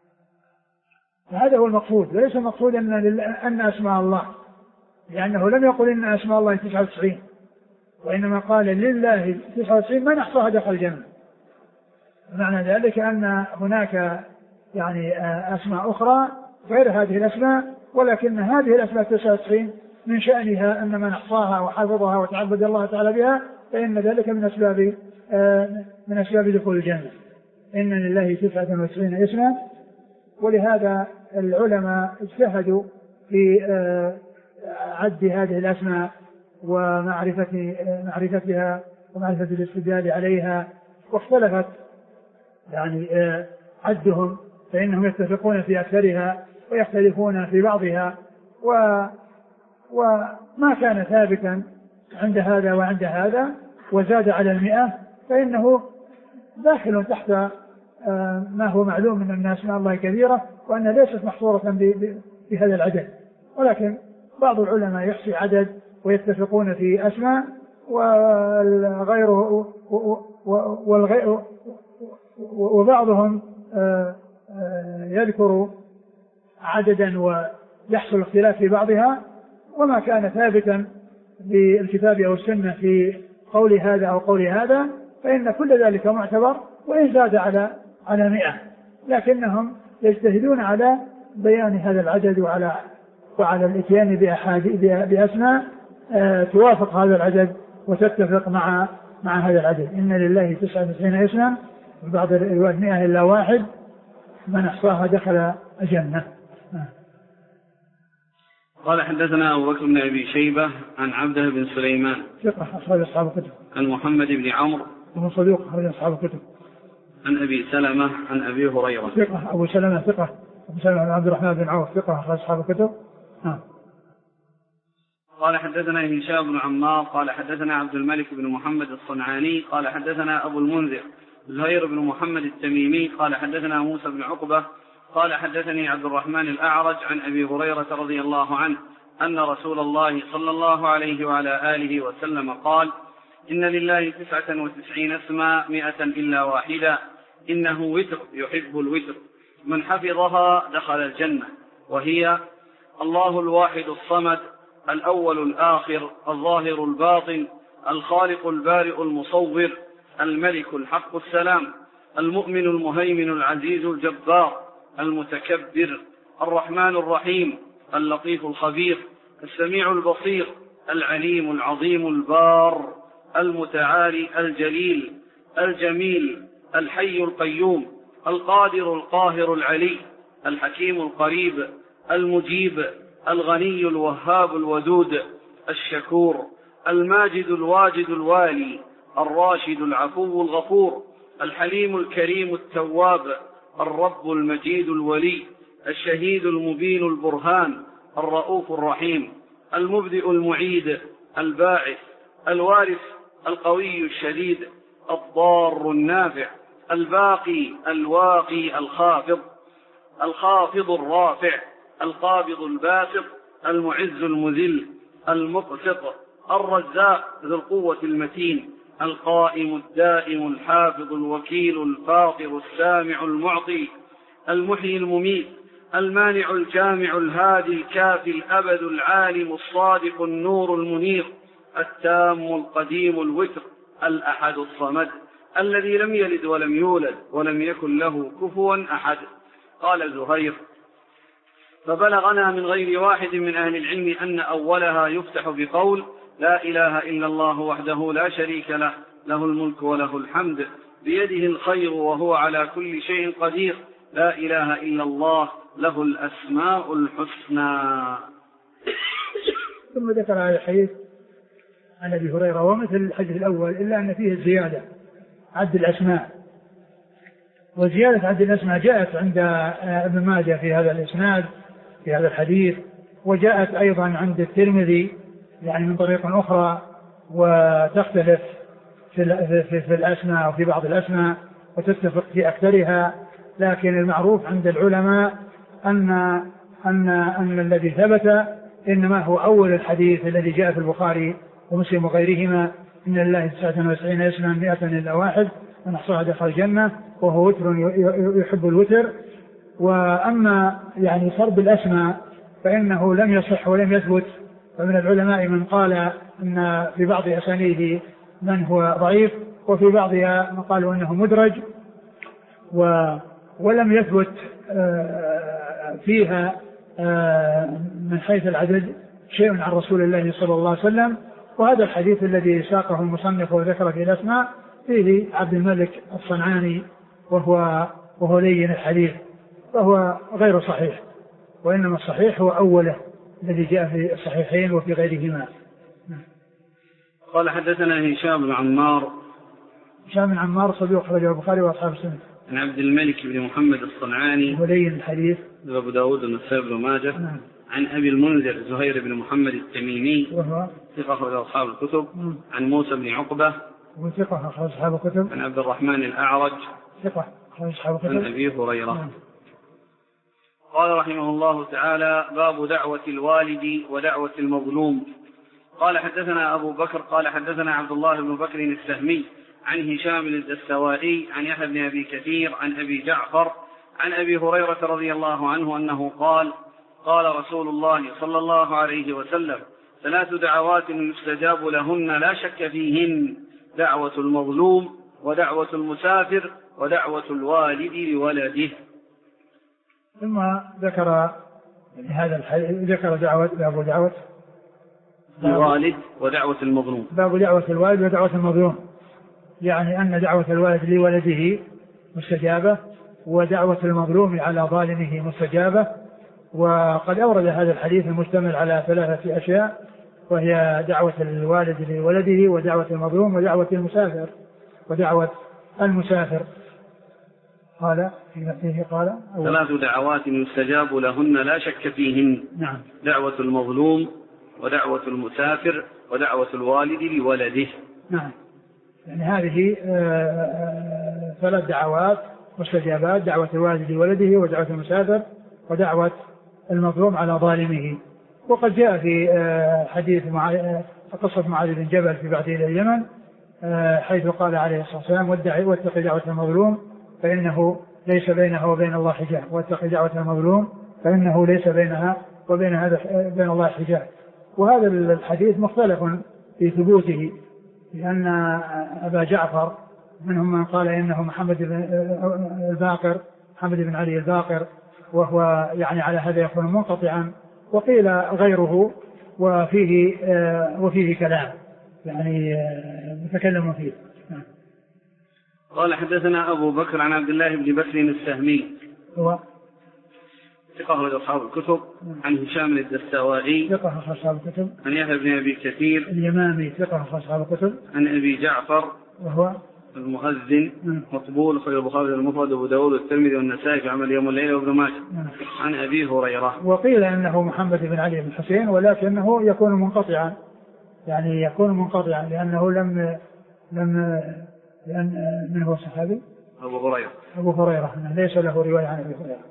هو المقصود، وليس المقصود أن, أن أسماء الله، لأنه لم يقل إن أسماء الله تسعة وتسعين، وإنما قال لله تسعة وتسعين من أحصاها دخل الجنة. معنى ذلك أن هناك يعني أسماء أخرى غير هذه الأسماء، ولكن هذه الأسماء تسعة وتسعين من شأنها أن من أحصاها وحفظها وتعبد الله تعالى بها فإن ذلك من أسباب من أسباب دخول الجنة. إن لله تسعة وتسعين اسما، ولهذا العلماء اجتهدوا في عد هذه الأسماء ومعرفة معرفتها ومعرفة الاستدلال عليها، واختلفت يعني عدهم، فإنهم يتفقون في أكثرها ويختلفون في بعضها، و وما كان ثابتا عند هذا وعند هذا وزاد على المئة فإنه داخل تحت ما هو معلوم من أن أسماء الله كثيرة وأنها ليست محصورة بهذا العدد، ولكن بعض العلماء يحصي عدد ويتفقون في أسماء، والغير والغير وبعضهم يذكر عددا ويحصل اختلاف في بعضها، وما كان ثابتا بالكتاب أو السنة في قول هذا أو قول هذا فإن كل ذلك معتبر وإن زاد على على مئة، لكنهم يجتهدون على بيان هذا العدد وعلى وعلى الاتيان بأسماء توافق هذا العدد وتتفق مع مع هذا العدد. إن لله تسعة وتسعين اسما، بعض الروايات مئة إلا واحد، من أحصاها دخل الجنة. قال حدثنا أبو بكر بن أبي شيبة عن عبده بن سليمان ثقة أخرج أصحاب الكتب، عن محمد بن عمرو وهو صدوق أخرج أصحاب الكتب، عن أبي سلمة عن أبي هريرة ثقة أبو سلمة ثقة أبو سلمة بن عبد الرحمن بن عوف ثقة أخرج أصحاب الكتب. ها. قال حدثنا هشام بن عمار قال حدثنا عبد الملك بن محمد الصنعاني قال حدثنا أبو المنذر زهير بن محمد التميمي قال حدثنا موسى بن عقبة قال حدثني عبد الرحمن الأعرج عن أبي هريرة رضي الله عنه أن رسول الله صلى الله عليه وعلى آله وسلم قال: إن لله تسعة وتسعين اسما مئة إلا واحدا، إنه وتر يحب الوتر، من حفظها دخل الجنة، وهي الله الواحد الصمد، الأول الآخر، الظاهر الباطن، الخالق البارئ المصور، الملك الحق السلام، المؤمن المهيمن العزيز الجبار، المتكبر، الرحمن الرحيم، اللطيف الخبير، السميع البصير، العليم العظيم البار، المتعالي الجليل الجميل، الحي القيوم، القادر القاهر العلي، الحكيم القريب، المجيب، الغني الوهاب الودود، الشكور، الماجد الواجد الوالي، الراشد العفو الغفور، الحليم الكريم التواب، الرب المجيد الولي، الشهيد المبين البرهان الرؤوف الرحيم المبدئ المعيد الباعث الوارث القوي الشديد الضار النافع الباقي الواقي الخافض الخافض الرافع القابض الباسط المعز المذل المقسط الرزاق ذو القوة المتين القائم الدائم الحافظ الوكيل الفاطر السامع المعطي المحيي المميت المانع الجامع الهادي الكافي الأبد العالم الصادق النور المنير التام القديم الوتر الأحد الصمد الذي لم يلد ولم يولد ولم يكن له كفوا أحد. قال زهير: فبلغنا من غير واحد من أهل العلم أن أولها يفتح بقول لا إله إلا الله وحده لا شريك له له الملك وله الحمد بيده الخير وهو على كل شيء قدير لا إله إلا الله له الأسماء الحسنى. ثم ذكر هذا الحديث عن أبي هريرة ومثل الحديث الأول إلا أن فيه الزيادة عد الأسماء، وزيادة عد الأسماء جاءت عند ابن ماجه في هذا الإسناد في هذا الحديث، وجاءت أيضا عند الترمذي يعني من طريق أخرى وتختلف في, في, في الأسماء وفي بعض الأسماء وتتفق في أكثرها، لكن المعروف عند العلماء أن, أن, أن الذي ثبت إنما هو أول الحديث الذي جاء في البخاري ومسلم وغيرهما إن الله تسعة وتسعين اسما مئة إلا واحد من أحصاها دخل الجنة وهو وتر يحب الوتر. وأما يعني صرب الأسماء فإنه لم يصح ولم يثبت، فمن العلماء من قال أن في بعض أسانيده من هو ضعيف وفي بعضها من قالوا أنه مدرج و ولم يثبت فيها من حيث العدد شيء عن رسول الله صلى الله عليه وسلم. وهذا الحديث الذي ساقه المصنف وذكر في الأسماء فيه عبد الملك الصنعاني وهو, وهو لين الحديث، فهو غير صحيح، وإنما الصحيح هو أوله الذي جاء في الصحيحين وفي غيرهما. قال حدثنا هشام بن عمار. هشام بن عمار صدوق أخرجه البخاري وأصحاب السنة. عن عبد الملك بن محمد الصنعاني ولين الحديث أبو داود والنسائي بن ماجه. نعم. عن أبي المنذر زهير بن محمد التميمي وهو ثقة أخرج أصحاب الكتب. نعم. عن موسى بن عقبة وثقة أخرج أصحاب الكتب. عن عبد الرحمن الأعرج ثقة أخرج أصحاب الكتب. عن أبي هريرة. نعم. قال رحمه الله تعالى: باب دعوة الوالد ودعوة المظلوم. قال حدثنا أبو بكر قال حدثنا عبد الله بن بكر السهمي عن هشام الدستوائي عن يحيى بن أبي كثير عن أبي جعفر عن أبي هريرة رضي الله عنه أنه قال: قال رسول الله صلى الله عليه وسلم: ثلاث دعوات يستجاب لهن لا شك فيهن: دعوة المظلوم ودعوة المسافر ودعوة الوالد لولده. ثم ذكر هذا الحديث ذكر دعوة باب دعوة الوالد ودعوة المظلوم. باب دعوة الوالد ودعوة المظلوم، يعني أن دعوة الوالد لولده مستجابة ودعوة المظلوم على ظالمه مستجابة. وقد أورد هذا الحديث المشتمل على ثلاثة أشياء، وهي دعوة الوالد لولده ودعوة المظلوم ودعوة المسافر ودعوة المسافر. قال فيه قال ثلاث دعوات يستجاب لهن لا شك فيهن: نعم. دعوة المظلوم ودعوة المسافر ودعوة الوالد لولده. نعم. يعني هذه ثلاث دعوات مستجابات: دعوة الوالد لولده ودعوة المسافر ودعوة المظلوم على ظالمه. وقد جاء في حديث قصة معاذ بن جبل في بعثه إلى اليمن حيث قال عليه الصلاة والسلام: واتق دعوة المظلوم فإنه ليس بينها وبين الله حجاب، واتق دعوة المظلوم فإنه ليس بينها وبين هذا بين الله حجاب. وهذا الحديث مختلف في ثبوته، لأن أبا جعفر منهم من قال إنه محمد بن الباقر محمد بن علي الباقر، وهو يعني على هذا يكون منقطعا، وقيل غيره وفيه وفيه كلام يعني متكلم فيه. قال حدثنا أبو بكر عن عبد الله بن بكر السهمي هو ثقة أخرج أصحاب الكتب. عن هشام الدستوائي ثقة أخرج أصحاب الكتب. عن يحيى بن أبي كثير اليمامي ثقة أخرج أصحاب الكتب. عن أبي جعفر وهو المؤذن مقبول خير البخاري المفرد وابو داود والترمذي والنسائي في عمل يوم الليل وابن ماجه. عن ابي هريره. وقيل انه محمد بن علي بن حسين ولكنه يكون منقطعا، يعني يكون منقطعا لانه لم لم لان من هو صحابي ابو هريره ابو هريره ليس له روايه عن ابي هريره.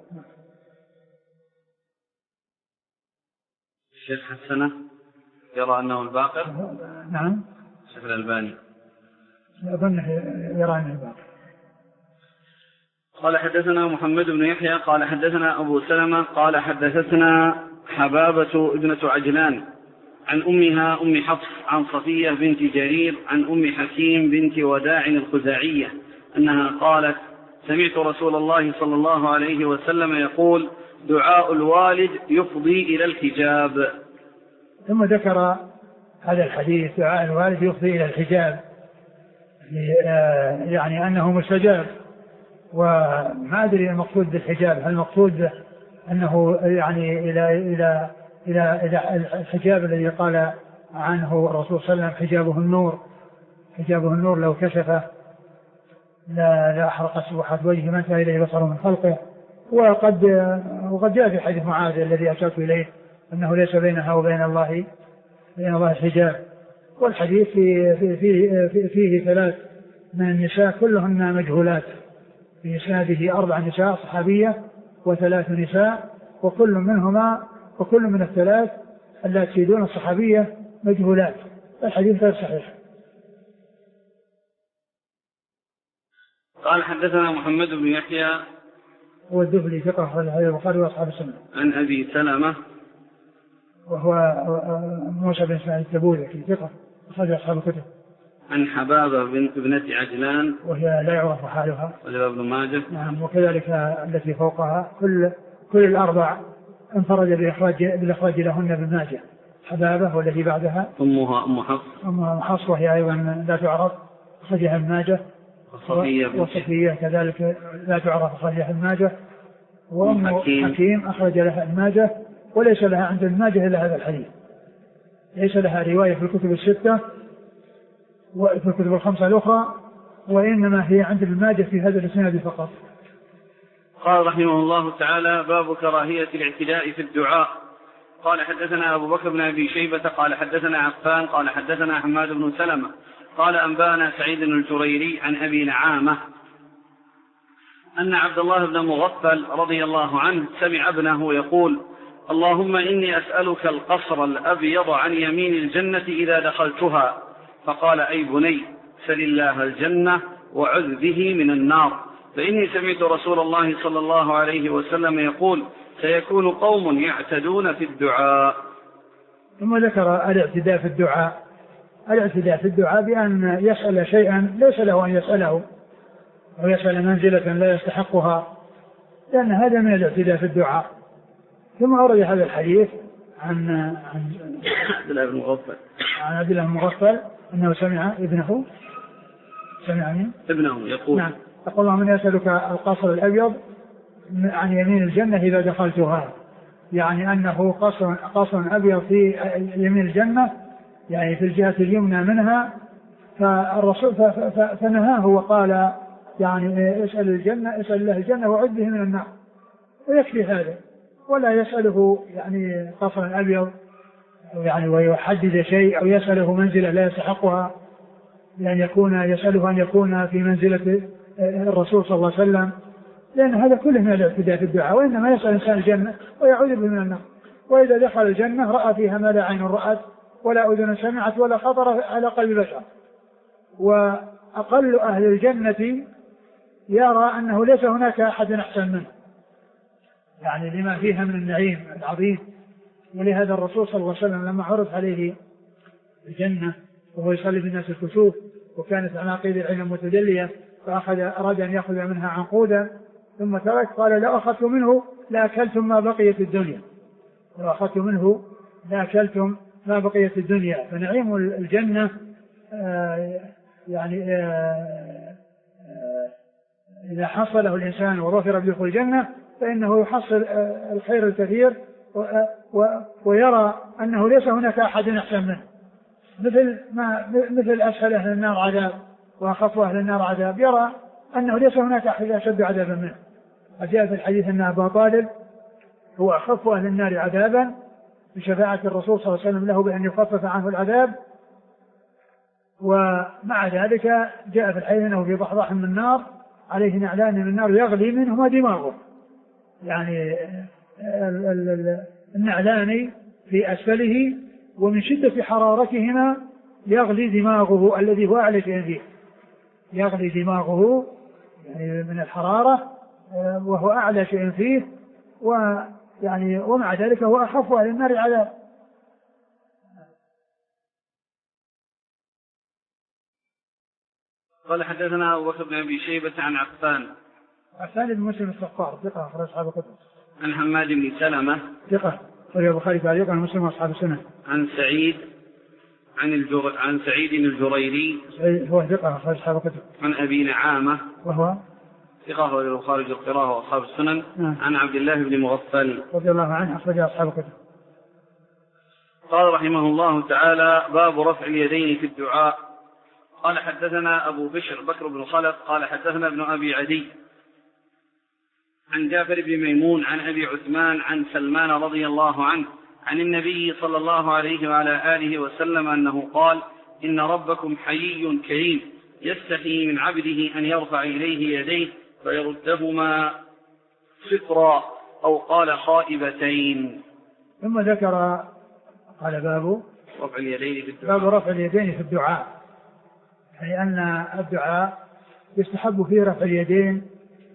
الشيخ حسنه يرى انه الباقر. نعم. الشيخ الألباني أظنه يرى أنه الباقر. قال حدثنا محمد بن يحيى قال حدثنا أبو سلمة قال حدثتنا حبابة ابنة عجلان عن أمها أم حفص عن صفية بنت جرير عن أم حكيم بنت وداع الخزاعية أنها قالت سمعت رسول الله صلى الله عليه وسلم يقول دعاء الوالد يفضي إلى الحجاب. ثم ذكر هذا الحديث دعاء الوالد يفضي إلى الحجاب، يعني أنه مستجاب. وما أدري المقصود بالحجاب، هل المقصود أنه يعني إلى إلى إلى إلى الحجاب الذي قال عنه الرسول صلى الله عليه وسلم حجابه النور، حجابه النور لو كشفه لا لا أحرق سبحة وجهه ما انتهى إليه بصره من خلقه. وقد وقد جاء في حديث معاذ الذي أشرت إليه أنه ليس بينها وبين الله بين الله حجاب. والحديث فيه في في في فيه ثلاث من النساء كلهن مجهولات، في إسناده أربع نساء صحابية وثلاث نساء، وكل منهما وكل من الثلاث اللاتي دون الصحابية مجهولات. الحديث غير صحيح. قال حدثنا محمد بن يحيى هو الدبلي ثقة أخرج حديث البخاري وأصحاب السنة. عن أبي سلمة وهو موسى بن إسماعيل التبوذكي ثقة أخرج أصحاب الكتب. عن حبابة بنت ابنة عجلان وهي لا يعرف حالها وله ابن ماجه. نعم. وكذلك التي فوقها كل كل الأربع انفرد بإخراج بالإخراج لهن ابن ماجه. حبابة والتي بعدها أمها أم حفص أمها حفص وهي أيضا لا تعرف أخرجها ابن ماجه. وصفية كذلك لا تعرف أخرجها ابن ماجه. وأم حكيم. حكيم أخرج لها ابن ماجه وليس لها عند ابن ماجه إلا هذا الحديث، ليس لها رواية في الكتب الستة وفي الكتب الخمسة الأخرى، وإنما هي عند ابن ماجه في هذا الإسناد فقط. قال رحمه الله تعالى باب كراهية الاعتداء في الدعاء. قال حدثنا أبو بكر بن أبي شيبة قال حدثنا عفان قال حدثنا حماد بن سلمة قال أنبانا سعيد بن الجريري عن أبي نعامة أن عبد الله بن مغفل رضي الله عنه سمع ابنه يقول اللهم إني أسألك القصر الأبيض عن يمين الجنة إذا دخلتها. فقال أي بني سل الله الجنة وعذ به من النار، فإني سمعت رسول الله صلى الله عليه وسلم يقول سيكون قوم يعتدون في الدعاء. ثم ذكر الاعتداء في الدعاء. الاعتداء في الدعاء بأن يسأل شيئا ليس له أن يسأله، أو يسأل منزلة لا يستحقها، لأن هذا من الاعتداء في الدعاء. ثم أورد هذا الحديث عن عن عبد الله بن مغفل عن عبد الله بن مغفل أنه سمع ابنه سمع من ابنه يقول نعم يقول اللهم إني أسألك القصر الأبيض عن يمين الجنة إذا دخلتها، يعني أنه قصر قصر أبيض في يمين الجنة، يعني في الجهة اليمنى منها. فالرسول فنهاه وقال يعني اسأل الجنة اسأل الله الجنة وعذ به من النار، ويكفي هذا، ولا يسأله يعني قصر أبيض يعني ويحدد شيء أو يسأله منزلة لا يستحقها، لأن يكون يسأله أن يكون في منزلة الرسول صلى الله عليه وسلم، لأن هذا كله من الاعتداء في الدعاء. وإنما يسأل الإنسان الجنة ويعوذ به من النار، وإذا دخل الجنة رأى فيها ما لا عين رأت ولا أذن سمعت ولا خطر على قلب بشر. وأقل أهل الجنة يرى أنه ليس هناك أحد أحسن منه، يعني لما فيها من النعيم العظيم. ولهذا الرسول صلى الله عليه وسلم لما عرض عليه الجنة وهو يصلي بالناس الكسوف وكانت عناقيد العلم متجلية، فأخذ أراد أن يأخذ منها عنقودا ثم ترك، قال لا أخذت منه لأكلتم ما بقيت الدنيا، لو أخذت منه لأكلتم ما بقيت الدنيا. فنعيم الجنة آه يعني آه آه إذا حصله الإنسان وظفر بدخول الجنة فإنه يحصل آه الخير الكثير، ويرى أنه ليس هناك أحد أحسن منه، مثل ما مثل أسفل أهل النار عذاب وأخف أهل النار عذاب، يرى أنه ليس هناك أحد أشد عذابا منه. وجاء في الحديث أن أبا طالب هو أخف أهل النار عذابا بشفاعة الرسول صلى الله عليه وسلم له بأن يخفف عنه العذاب. ومع ذلك جاء في الحديث أنه في ضحضاح من النار عليه نعلان من النار يغلي منهما دماغه، يعني النعلان في أسفله ومن شدة حرارتهما يغلي دماغه الذي هو أعلى شيء فيه، يغلي دماغه يعني من الحرارة وهو أعلى شيء فيه، ويعني ومع ذلك هو أخف أهل النار عذاب. قال حدثنا أبو بكر بن أبي شيبة عن عفان عفان بن مسلم الصفار ثقة أخرج أصحاب الكتب. عن حماد بن سلمة ثقة أخرج البخاري تعليقا عن مسلم وأصحاب السنة. عن سعيد عن الجر... عن سعيد الجريري هو ثقة أخرج أصحاب الكتب. عن أبي نعامة وهو ثقة أخرج البخاري القراءة وأصحاب السنن. نعم. عن عبد الله بن مغفل رضي الله عنه أخرج أصحاب الكتب. قال رحمه الله تعالى: باب رفع اليدين في الدعاء. قال حدثنا أبو بشر بكر بن خلف قال حدثنا ابن أبي عدي عن جابر بن ميمون عن أبي عثمان عن سلمان رضي الله عنه عن النبي صلى الله عليه وعلى آله وسلم أنه قال: إن ربكم حيي كريم يستحي من عبده أن يرفع إليه يديه فيردهما صفرا أو قال خائبتين. ثم ذكر قال باب رفع اليدين في الدعاء. باب رفع اليدين في الدعاء، يعني أن الدعاء يستحب فيه رفع اليدين،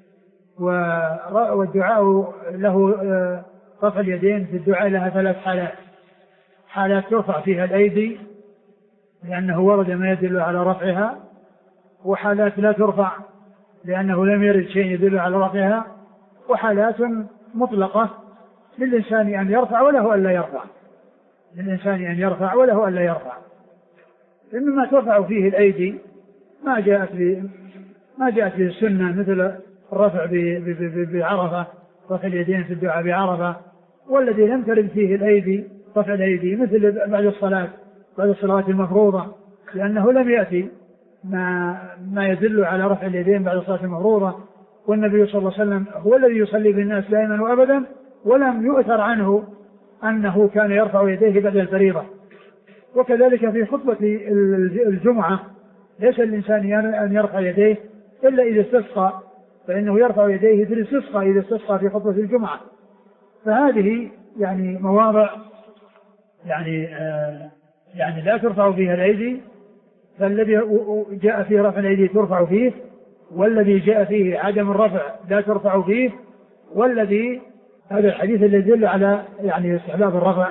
والدعاء له رفع اليدين في الدعاء لها ثلاث حالات: حالات ترفع فيها الأيدي لأنه ورد ما يدل على رفعها، وحالات لا ترفع لأنه لم يرد شيء يدل على رفعها، وحالات مطلقة للإنسان أن يرفع وله ألا يرفع للإنسان أن يرفع وله ألا يرفع. إنما ترفع فيه الأيدي ما جاءت ما جاءت به السنة، مثل الرفع بعرفة، رفع اليدين في الدعاء بعرفة، والذي لم ترد فيه الأيدي رفع الأيدي مثل بعد الصلاة بعد الصلوات المفروضة، لأنه لم يأتي ما ما يدل على رفع اليدين بعد الصلاة المفروضة، والنبي صلى الله عليه وسلم هو الذي يصلي بالناس دائما وأبدا، ولم يؤثر عنه أنه كان يرفع يديه بعد الفريضة. وكذلك في خطبة الجمعة ليس الإنسان أن يرفع يديه إلا إذا استسقى، فإنه يرفع يديه في الاستسقاء إذا استسقى في خطبة الجمعة. فهذه يعني مواضع يعني آه يعني لا ترفع فيها الأيدي، فالذي جاء فيه رفع الأيدي ترفع فيه، والذي جاء فيه عدم الرفع لا ترفع فيه، والذي هذا الحديث الذي يدل على يعني استحباب الرفع،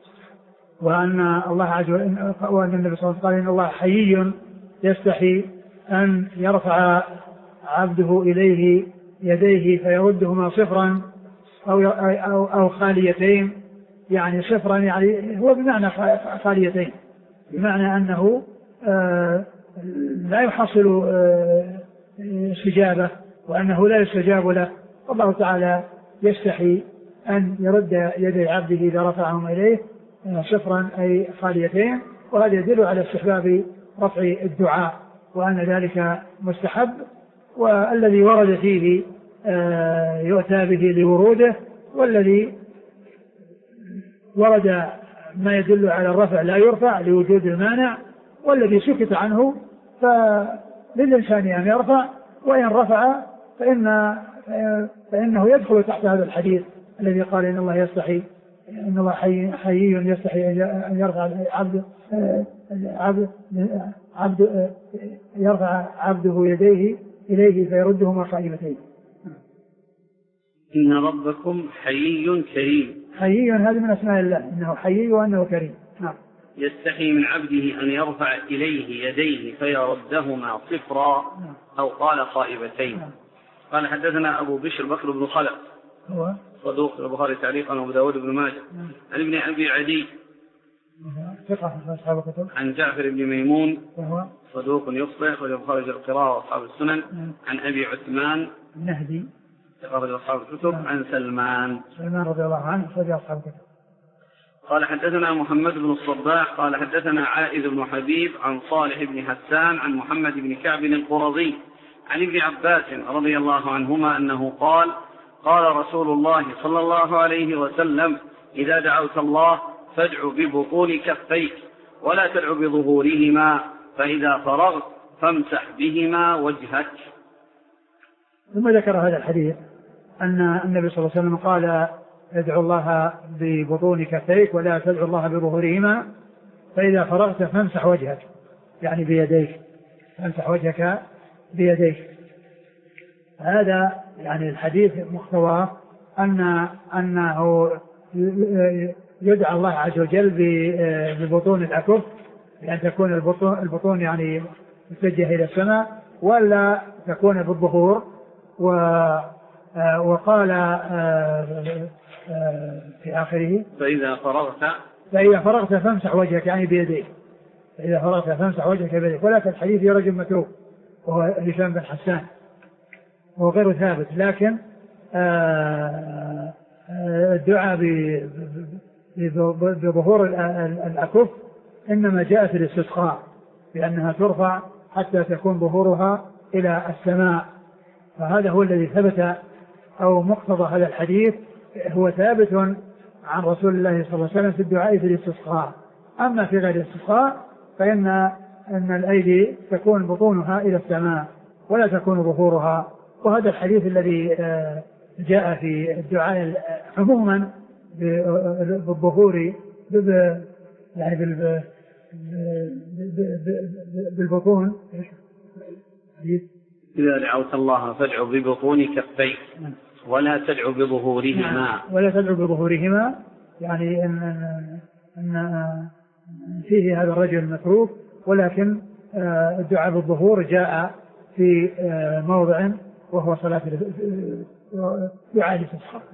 وأن الله عز وجل وأن النبي صلى الله عليه وسلم قال: إن الله حيي يستحي أن يرفع عبده إليه يديه فيردهما صفرا أو أو أو خاليتين، يعني صفرا يعني هو بمعنى خاليتين، بمعنى أنه آه لا يحصل آه استجابة، وأنه لا يستجاب له. والله تعالى يستحي أن يرد يدي عبده إذا رفعهم إليه صفرا أي خاليتين، وهذا يدل على استحباب رفع الدعاء وأن ذلك مستحب، والذي ورد فيه آه يؤتى به لوروده، والذي ورد ما يدل على الرفع لا يرفع لوجود المانع، والذي سكت عنه فللإنسان أن يرفع، وإن رفع فإن فإنه يدخل تحت هذا الحديث الذي قال: إن الله يستحي إن الله حي حيي يستحي أن يرفع عبد عبد عبد يرفع عبده يديه إليه فيردهما خائبتين. إن ربكم حيي كريم. حيي هذا من أسماء الله، إنه حيي وأنه كريم. نعم. يستحي من عبده أن يرفع إليه يديه فيردهما صفرا أو قال خائبتين. قال حدثنا أبو بشر بكر بن خلف هو صدوق البخاري تعليقا وأبو داود بن ماجه. عن ابن أبي عدي عن جعفر بن ميمون وهو صدوق يخطئ أخرج البخاري القراءة وأصحاب السنن. عن أبي عثمان النهدي أخرج أصحاب الكتب. عن سلمان سلمان رضي الله عنه أخرج أصحاب الكتب. قال حدثنا محمد بن الصباح قال حدثنا عائذ بن حبيب عن صالح بن حسان عن محمد بن كعب القرظي عن ابن عباس رضي الله عنهما أنه قال قال رسول الله صلى الله عليه وسلم إذا دعوت الله فادع ببطون كفيك ولا تدع بظهورهما فإذا فرغت فامسح بهما وجهك. ثم ذكر هذا الحديث أن النبي صلى الله عليه وسلم قال ادعو الله ببطون كفيك ولا تدعو الله بظهورهما فإذا فرغت فامسح وجهك يعني بيديك فامسح وجهك بيديك. هذا يعني الحديث مقتضاه أن أنه يدعى الله عز وجل ببطون الأكف بأن تكون البطون, البطون يعني متجهة إلى السماء ولا تكون بالظهور. وقال في آخره فإذا فرغت فإذا فرغت فامسح وجهك يعني بيديك فإذا فرغت فامسح وجهك بيديك. ولكن الحديث رجل متروك وهو هشام بن حسان وهو غير ثابت لكن الدعاء بظهور الأكف إنما جاء في الاستسقاء لأنها ترفع حتى تكون ظهورها إلى السماء. فهذا هو الذي ثبت أو مقتضى هذا الحديث هو ثابت عن رسول الله صلى الله عليه وسلم في الدعاء في الاستسقاء. أما في غير الاستسقاء فإن أن الأيدي تكون بطونها إلى السماء ولا تكون ظهورها. وهذا الحديث الذي جاء في الدعاء عموما بالظهور يعني بالبطون إذا دعوت الله فادعو ببطون كفيك ولا تدعو بظهورهما ولا تدعو بظهورهما يعني أن, أن فيه هذا الرجل متروك ولكن الدعاء بالظهور جاء في موضع وهو صلاة دعاء الاستسقاء.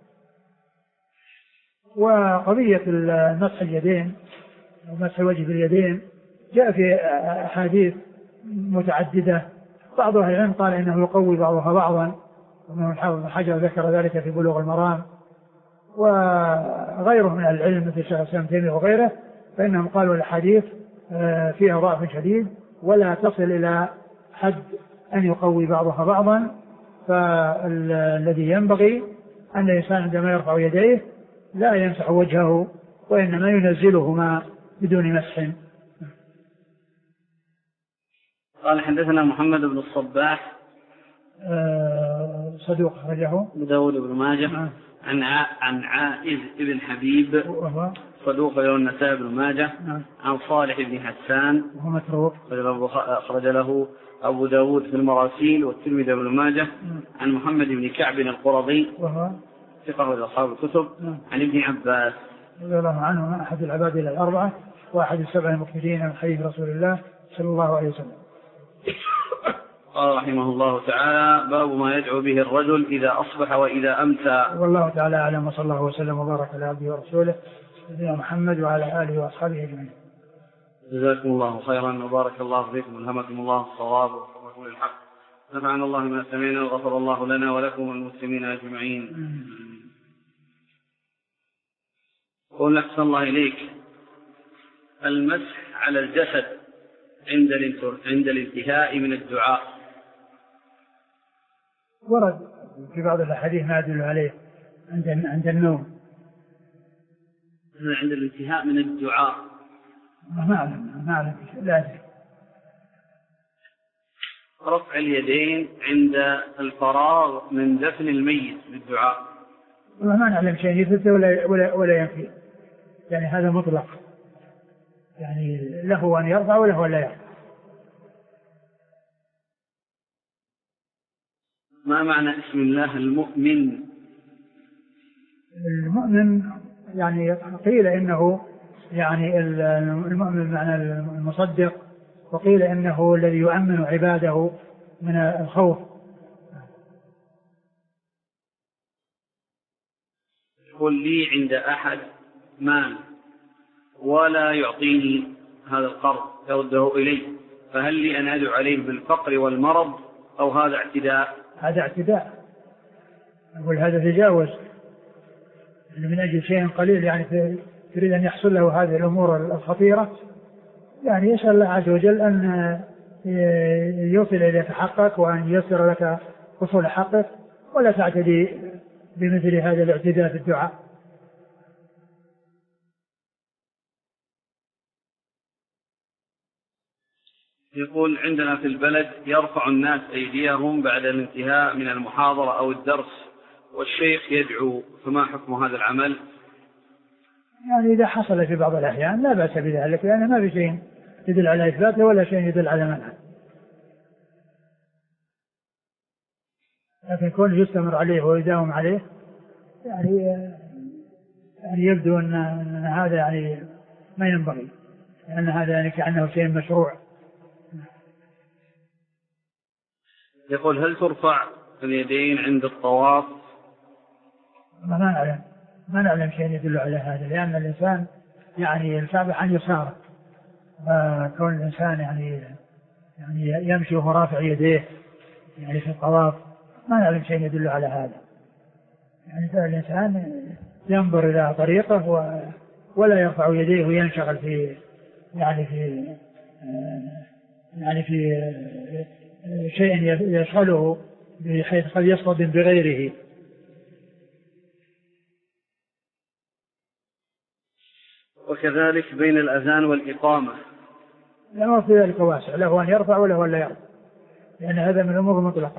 وقضية مسح اليدين ومسح الوجه باليدين جاء في أحاديث متعددة. بعض أهل العلم قال إنه يقوي بعضها بعضا ومن الحافظ بن حجر ذكر ذلك في بلوغ المرام وغيره من العلم مثل شيخ الإسلام ابن تيمية وغيره فإنهم قالوا الحديث فيها ضعف شديد ولا تصل إلى حد أن يقوي بعضها بعضا. فالذي ينبغي أن الإنسان عندما يرفع يديه لا يمسح وجهه وإنما ينزلهما بدون مسح. قال حدثنا محمد بن الصباح أه صدوق أخرجه أبو داود بن ماجه عن عن عائذ بن حبيب وهو صدوق له النسائي بن ماجه عن صالح بن حسان وهو متروك أخرج له أبو داود في المراسيل والترمذي بن ماجه عن محمد بن كعب القرظي وهو ثقة من أصحاب الكتب عن ابن عباس رضي الله عنه أحد العباد الأربعة وأحد السبع المكثرين من حديث رسول الله صلى الله عليه وسلم. قال رحمه الله تعالى باب ما يدعو به الرجل إذا أصبح وإذا أمسى. والله تعالى أعلم وصلى الله وسلم وبارك على عبده ورسوله نبينا محمد وعلى آله وأصحابه أجمعين. جزاكم الله خيرا وبارك الله فيكم ألهمكم الله الصواب وفقكم للحق. نفعنا الله ما سمعنا وغفر الله لنا ولكم والمسلمين أجمعين. قل أحسن الله إليك المسح على الجسد عند عند الانتهاء من الدعاء ورد في بعض الأحاديث ما يدل عليه عند عند النوم عند الانتهاء من الدعاء ما أعلم ما أعلم لا أدري. رفع اليدين عند الفراغ من دفن الميت بالدعاء ما نعلم شيء يثبت ولا ولا ولا ينفي يعني هذا مطلق يعني له أن يرفع وله أن لا يرفع. ما معنى اسم الله المؤمن؟ المؤمن يعني قيل إنه يعني المؤمن معنى المصدق وقيل إنه الذي يؤمن عباده من الخوف. قل لي عند أحد مال ولا يعطيني هذا القرض يرده إليه فهل لي أن أدعو عليه بالفقر والمرض أو هذا اعتداء؟ هذا اعتداء. أقول هذا تجاوز من أجل شيء قليل يعني في يريد أن يحصل له هذه الأمور الخطيرة يعني يسأل الله عز وجل أن يوصل إليك حقك وأن ييسر لك وصول حقك، ولا تعتدي بمثل هذا الاعتداء في الدعاء. يقول عندنا في البلد يرفع الناس أيديهم بعد الانتهاء من المحاضرة أو الدرس والشيخ يدعو، فما حكم هذا العمل؟ يعني إذا حصل في بعض الأحيان لا بأس بذلك، لأن ما في شيء يدل على إثباته ولا شيء يدل على منعه، لكن كون يستمر عليه ويداوم عليه يعني يعني يبدو أن, أن هذا يعني ما ينبغي، لأن هذا يعني كأنه شيء مشروع. يقول هل ترفع اليدين عند الطواف؟ ما نعلم ما نعلم شيء يدل على هذا، لأن الإنسان يعني الكعبة عن يساره، وكون الإنسان يعني يعني يمشي وهو رافع يديه يعني في الطواف ما نعلم شيء يدل على هذا. يعني الإنسان ينظر إلى طريقه ولا يرفع يديه وينشغل في يعني في يعني في شيء يشغله بحيث قد يصطدم بغيره. وكذلك بين الأذان والإقامة لا في ذلك واسع، له أن يرفع وله أن لا يرفع، لأن هذا من الأمور المطلقة.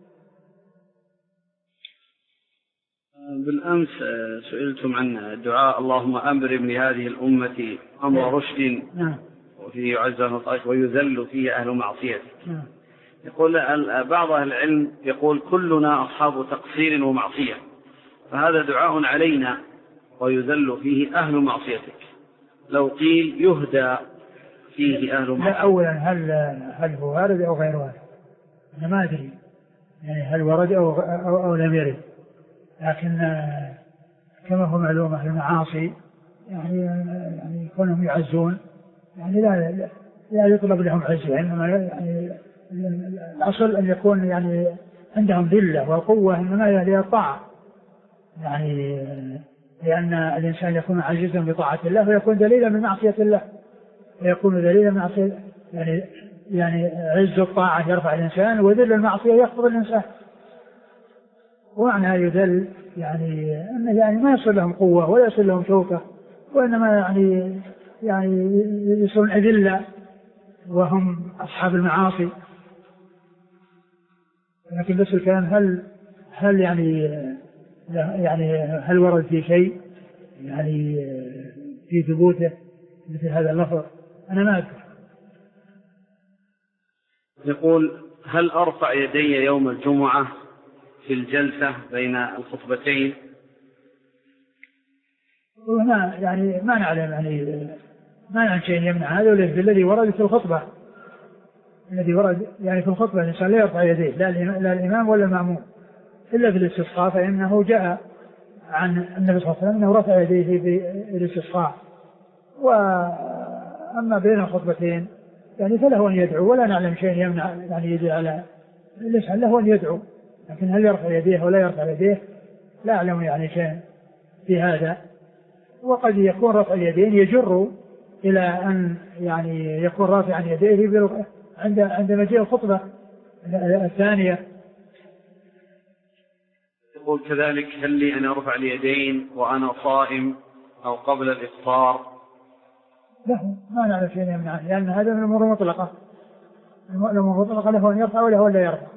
بالأمس سئلتم عن دعاء اللهم أمر لهذه الأمة أمر رشد وفيه يعز ويذل فيه أهل معصية. يقول بعض أهل العلم يقول كلنا أصحاب تقصير ومعصية، فهذا دعاء علينا ويذل فيه أهل معصيتك، لو قيل يهدى فيه أهل معصيتك. لا أولا هل هل هو وارد أو غير وارد؟ أنا ما أدري يعني هل ورد أو أو, أو لم يرد، لكن كما هو معلوم أهل المعاصي يعني يعني يكونهم يعزون يعني لا لا, لا يطلب لهم عزة، إنما يعني الأصل أن يكون يعني عندهم ذلة وقوة، إنما هي الطاعة، يعني لأن الإنسان يكون عزيزا بطاعة الله ويكون دليلا من معصية الله، ويكون دليلا من معصية يعني يعني عز الطاعة يرفع الإنسان وذل المعصية يخفض الإنسان. ومعنى يذل يعني أن يعني ما يصل لهم قوة ولا يصل لهم شوكة، وإنما يعني يعني يصيرون أذلة وهم أصحاب المعاصي. لكن بس الكلام هل هل يعني يعني هل ورد في شيء يعني في ثبوته مثل هذا اللفظ؟ أنا ما أذكر. يقول هل أرفع يدي يوم الجمعة في الجلسة بين الخطبتين؟ وما يعني ما نعلم يعني ما نعلم شيء يمنع هذا، الذي ورد في الخطبة الذي ورد يعني في الخطبة الإنسان لا يرفع يديه لا الإمام ولا المأموم إلا في الاستسقاء، فإنه جاء عن النبي صلى الله عليه وسلم أنه رفع يديه في الاستسقاء. وأما بين الخطبتين يعني فله أن يدعو، ولا نعلم شيء يمنع يعني يدعو على الإنسان، له أن يدعو، لكن هل يرفع يديه ولا يرفع يديه لا أعلم يعني شيء في هذا. وقد يكون رفع اليدين يجر إلى أن يعني يكون رافعا يديه عند عند مجيء الخطبة الثانية. يقول كذلك هل لي أن أرفع اليدين وأنا صائم أو قبل الإفطار؟ له ما نعرف شيء يمنعه، لأن هذا من الأمور المطلقة، الأمور المطلقة له أن يرفع وله ولا يرفع.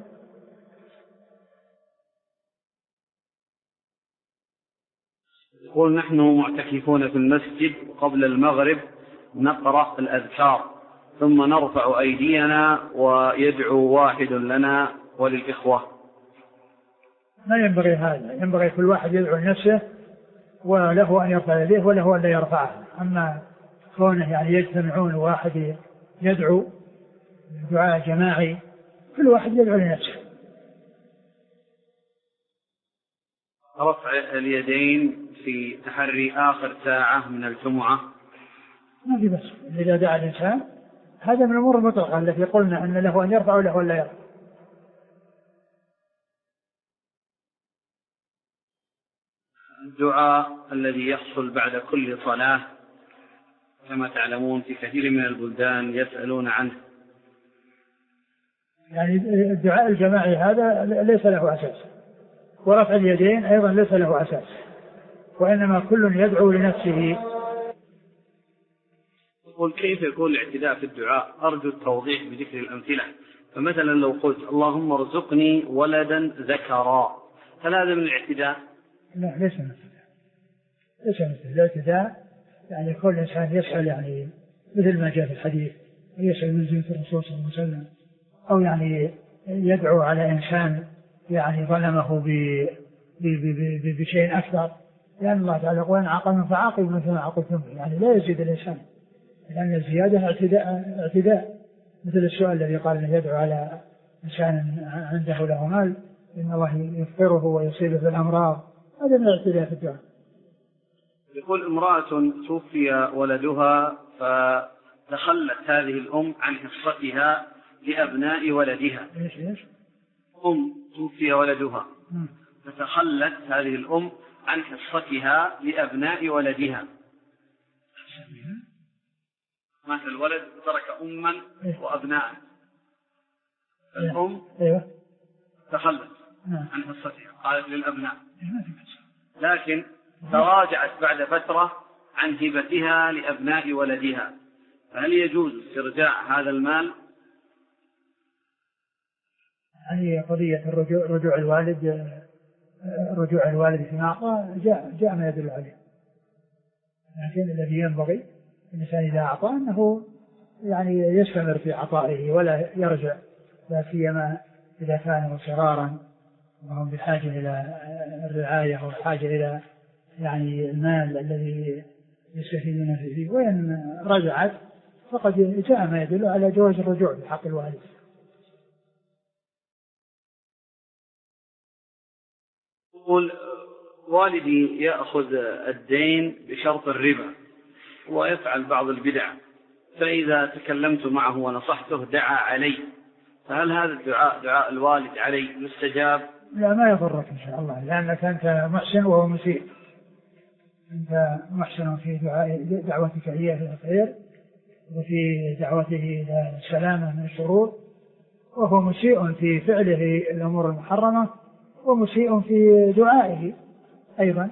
يقول نحن معتكفون في المسجد وقبل المغرب نقرأ الأذكار ثم نرفع أيدينا ويدعو واحد لنا وللإخوة. ما ينبغي هذا، ينبغي كل واحد يدعو لنفسه وله أن يرفع يديه وله أن لا يرفعه. أما كونه يعني يجتمعون واحد يدعو دعاء جماعي كل واحد يدعو لنفسه. رفع اليدين في تحري آخر ساعة من الجمعة ما في بس إذا دعا الإنسان هذا من الأمور المطلقة التي قلنا أن له أن يرفع وله أن لا يرفع. الدعاء الذي يحصل بعد كل صلاة كما تعلمون في كثير من البلدان يسألون عنه. يعني الدعاء الجماعي هذا ليس له أساس، ورفع اليدين أيضا ليس له أساس، وإنما كل يدعو لنفسه. يقول كيف يكون الاعتداء في الدعاء؟ أرجو التوضيح بذكر الأمثلة. فمثلا لو قلت اللهم ارزقني ولدا ذكرا، هل هذا من الاعتداء؟ لا، ليس من الاعتداء. ليس من الاعتداء. يعني كل إنسان يسأل، يعني مثل ما جاء في الحديث، يسأل من زينة الرسول صلى الله عليه وسلم، أو يعني يدعو على إنسان يعني ظلمه بشيء أكبر، لأن الله تعالى يقول عاقل فعاقب مثل ما عاقبتم، يعني لا يزيد الإنسان، لأن الزيادة اعتداء, اعتداء مثل السؤال الذي قال أنه يدعو على إنسان عنده له مال إن الله يفقره ويصيبه في الأمراض، هذا من الاعتداء في الدعاء. يقول امرأة توفي ولدها فتخلت هذه الأم عن حصتها لأبناء ولدها. إيش إيش؟ أم توفي ولدها فتخلت هذه الأم عن حصتها لأبناء ولدها. مات الولد ترك أما وأبناء. الأم تخلت عن حصتها، قالت للأبناء، لكن تراجعت بعد فترة عن هبتها لأبناء ولدها، فهل يجوز استرجاع هذا المال؟ هذه قضية الرجوع، رجوع الوالد، رجوع الوالد فيما أعطى جاء جاء ما يدل عليه، لكن الذي ينبغي الإنسان إذا أعطى أنه يعني يستمر في عطائه ولا يرجع، لا سيما إذا كان صغارا وهم بحاجة إلى الرعاية وحاجة إلى يعني المال الذي يستفيدون فيه، وإن رجعت فقد جاء ما يدل على جواز الرجوع بحق الوالد. يقول والدي يأخذ الدين بشرط الربا ويفعل بعض البدع، فإذا تكلمت معه ونصحته دعا علي، فهل هذا الدعاء دعاء الوالد علي مستجاب؟ لا، ما يضرك إن شاء الله، لأنك أنت محسن وهو مسيء، أنت محسن في دعاء دعوتك إليه إلى الخير وفي دعوته إلى السلامة من الشرور، وهو مسيء في فعله الأمور المحرمة ومسيء في دعائه أيضا،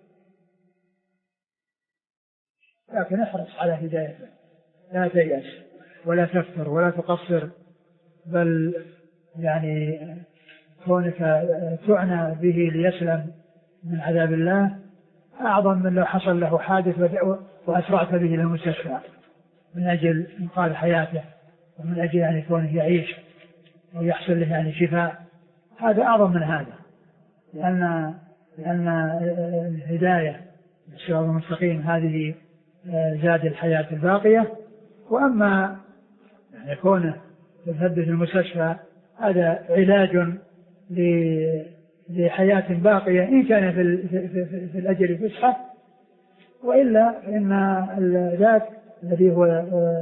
لكن احرص على هدايته، لا تيأس ولا تفتر ولا تقصر، بل يعني كونك تعنى به ليسلم من عذاب الله أعظم من لو حصل له حادث وأسرعت به إلى المستشفى من أجل إنقاذ حياته ومن أجل أن كونه يعيش ويحصل له يعني شفاء، هذا أعظم من هذا، لأن لأن الهداية الصراط المستقيم هذه زاد الحياة الباقية، وأما يعني كونه يثبت في المستشفى هذا علاج لحياة باقية إن كان في, في, في, في الأجل فسحة، وإلا فإن ذاك الذي هو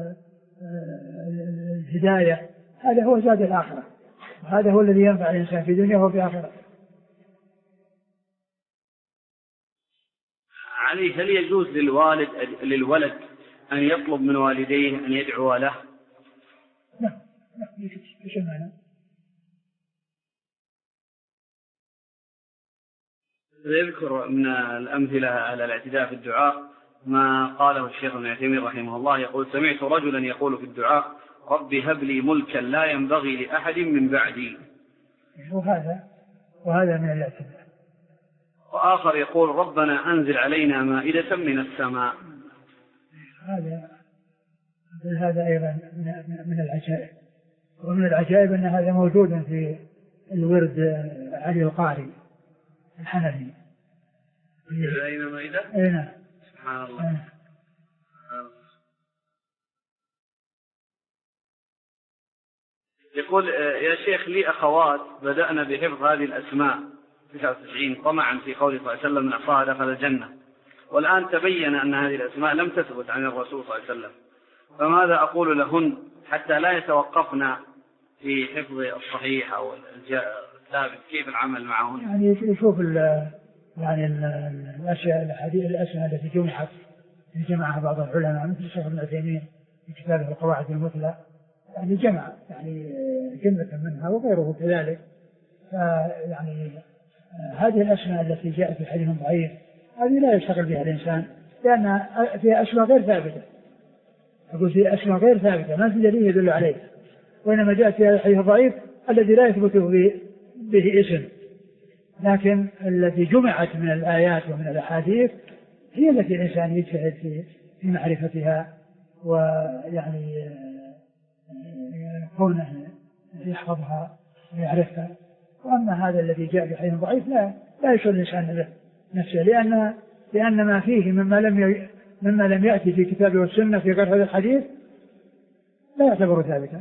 الهداية هذا هو زاد الآخرة، وهذا هو الذي ينفع الإنسان في دنياه وفي آخرته. علي، هل يجوز للوالد للولد أن يطلب من والديه أن يدعو له؟ لا لا يجوز، ايش المعنى؟ يذكر من الأمثلة على الاعتداء في الدعاء ما قاله الشيخ ابن عثيمين رحمه الله، يقول سمعت رجلا يقول في الدعاء رب هب لي ملكا لا ينبغي لأحد من بعدي، وهذا وهذا من الاعتداء. وآخر يقول ربنا أنزل علينا مائدة من السماء. هذا هذا أيضا من العجائب، ومن العجائب أن هذا موجود في الورد علي القاري الحنفي. علينا مائدة؟ أي نعم. سبحان الله. أه. يقول يا شيخ لي أخوات بدأنا بحفظ هذه الأسماء تسعة وتسعين طمعا في قوله صلى الله عليه وسلم من أحصاها دخل الجنة، والآن تبين أن هذه الأسماء لم تثبت عن الرسول صلى الله عليه وسلم، فماذا أقول لهن حتى لا يتوقفن في حفظ الصحيح أو الثابت؟ كيف العمل معهن؟ يعني يشوف يعني الأشياء الحديث الأسماء التي جمعت جمعها بعض العلماء مثل الشيخ ابن عثيمين في كتابه القواعد المثلى، يعني جمع يعني جملة منها وغيره كذلك. فيعني هذه الأسماء التي جاءت في حديث ضعيف هذه لا يشتغل بها الإنسان، لأن فيها أسماء غير ثابتة. أقول فيها أسماء غير ثابتة ما في دليل يدل عليها، وإنما جاءت في هذا الحديث الضعيف الذي لا يثبت به اسم. لكن التي جمعت من الآيات ومن الأحاديث هي التي الإنسان يجتهد في معرفتها، ويعني كونه يحفظها ويعرفها. وأما هذا الذي جاء بحديث ضعيف لا لا يشغل الإنسان نفسه، لأن لأن ما فيه مما لم مما لم يأتي في كتابه والسنة في غير هذا الحديث لا يعتبر ثابتا.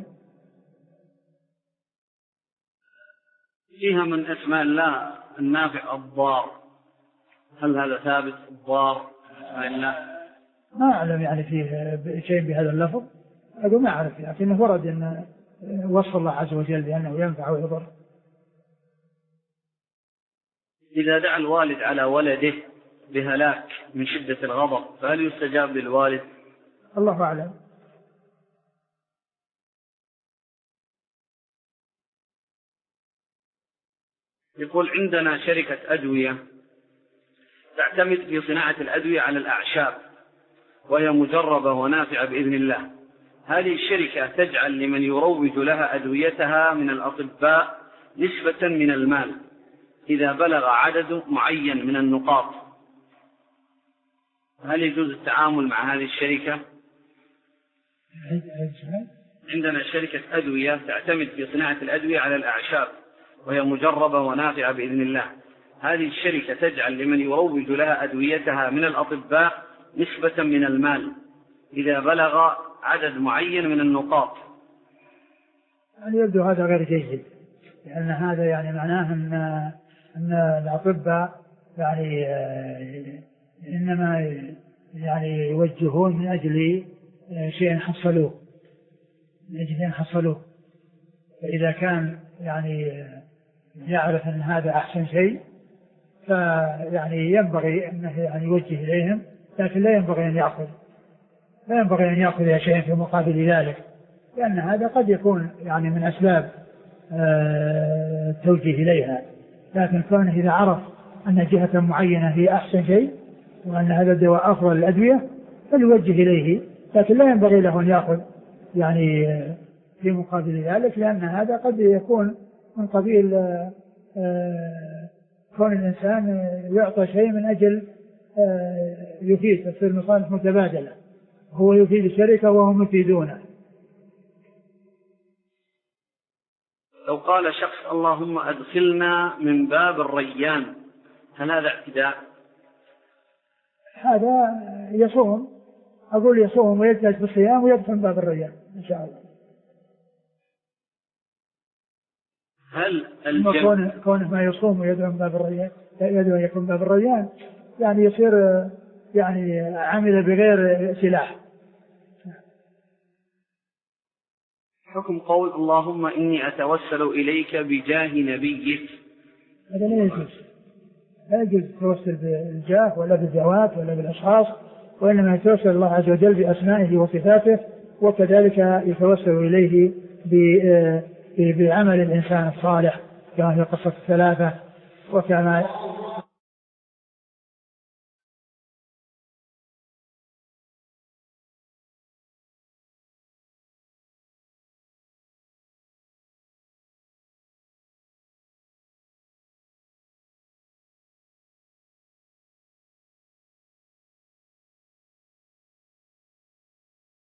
فيها من أسماء الله النافع الضار، هل هذا ثابت الضار أسماء الله؟ ما أعلم يعني فيه شيء بهذا اللفظ، أقول ما أعرف، لكنه ورد أن وصف الله عز وجل بأنه ينفع ويضر. إذا دعا الوالد على ولده بهلاك من شدة الغضب فهل يستجاب للوالد؟ الله أعلم. يقول عندنا شركة أدوية تعتمد في صناعة الأدوية على الأعشاب وهي مجربة ونافعة بإذن الله. هذه الشركة تجعل لمن يروج لها أدويتها من الأطباء نسبة من المال إذا بلغ عدد معين من النقاط. هل يجوز التعامل مع هذه الشركة؟ عندنا شركة أدوية تعتمد في صناعة الأدوية على الأعشاب وهي مجربة ونافعة بإذن الله. هذه الشركة تجعل لمن يروج لها أدويتها من الأطباء نسبة من المال إذا بلغ عدد معين من النقاط. يعني يبدو هذا غير جيد، لأن هذا يعني معناه أن أن الأطباء يعني إنما يعني يوجهون من أجل شيء حصلوه من أجل أن حصلوه. فإذا كان يعني يعرف أن هذا أحسن شيء فيعني ينبغي أنه يعني يوجه إليهم، لكن لا ينبغي أن يأخذ لا ينبغي أن يأخذ شيئا في مقابل ذلك، لأن هذا قد يكون يعني من أسباب التوجيه إليها. لكن كونه إذا عرف أن جهة معينة هي أحسن شيء وأن هذا الدواء أفضل الأدوية فليوجه إليه، لكن لا ينبغي له أن يأخذ يعني في مقابل ذلك، لأن هذا قد يكون من قبيل كون الإنسان يعطى شيء من أجل يفيد، تصير مصالح متبادلة، هو يفيد الشركة وهم يفيدونه. لو قال شخص اللهم أدخلنا من باب الريان هل هذا اعتداء؟ هذا يصوم، أقول يصوم ويجتهد بالصيام ويدخل من باب الريان إن شاء الله. هل الجنة كونه, كونه ما يصوم ويدعو من باب الريان يدعو يكون باب الريان يعني يصير يعني عمل بغير سلاح. حكم قول اللهم إني أتوسل إليك بجاه نبيك؟ هذا لا يجوز، لا يجوز التوسل بالجاه ولا بالذوات ولا بالأشخاص، وإنما يتوسل الله عز وجل بأسمائه وصفاته، وكذلك يتوسل إليه بعمل الإنسان الصالح كما في قصة الثلاثة وكما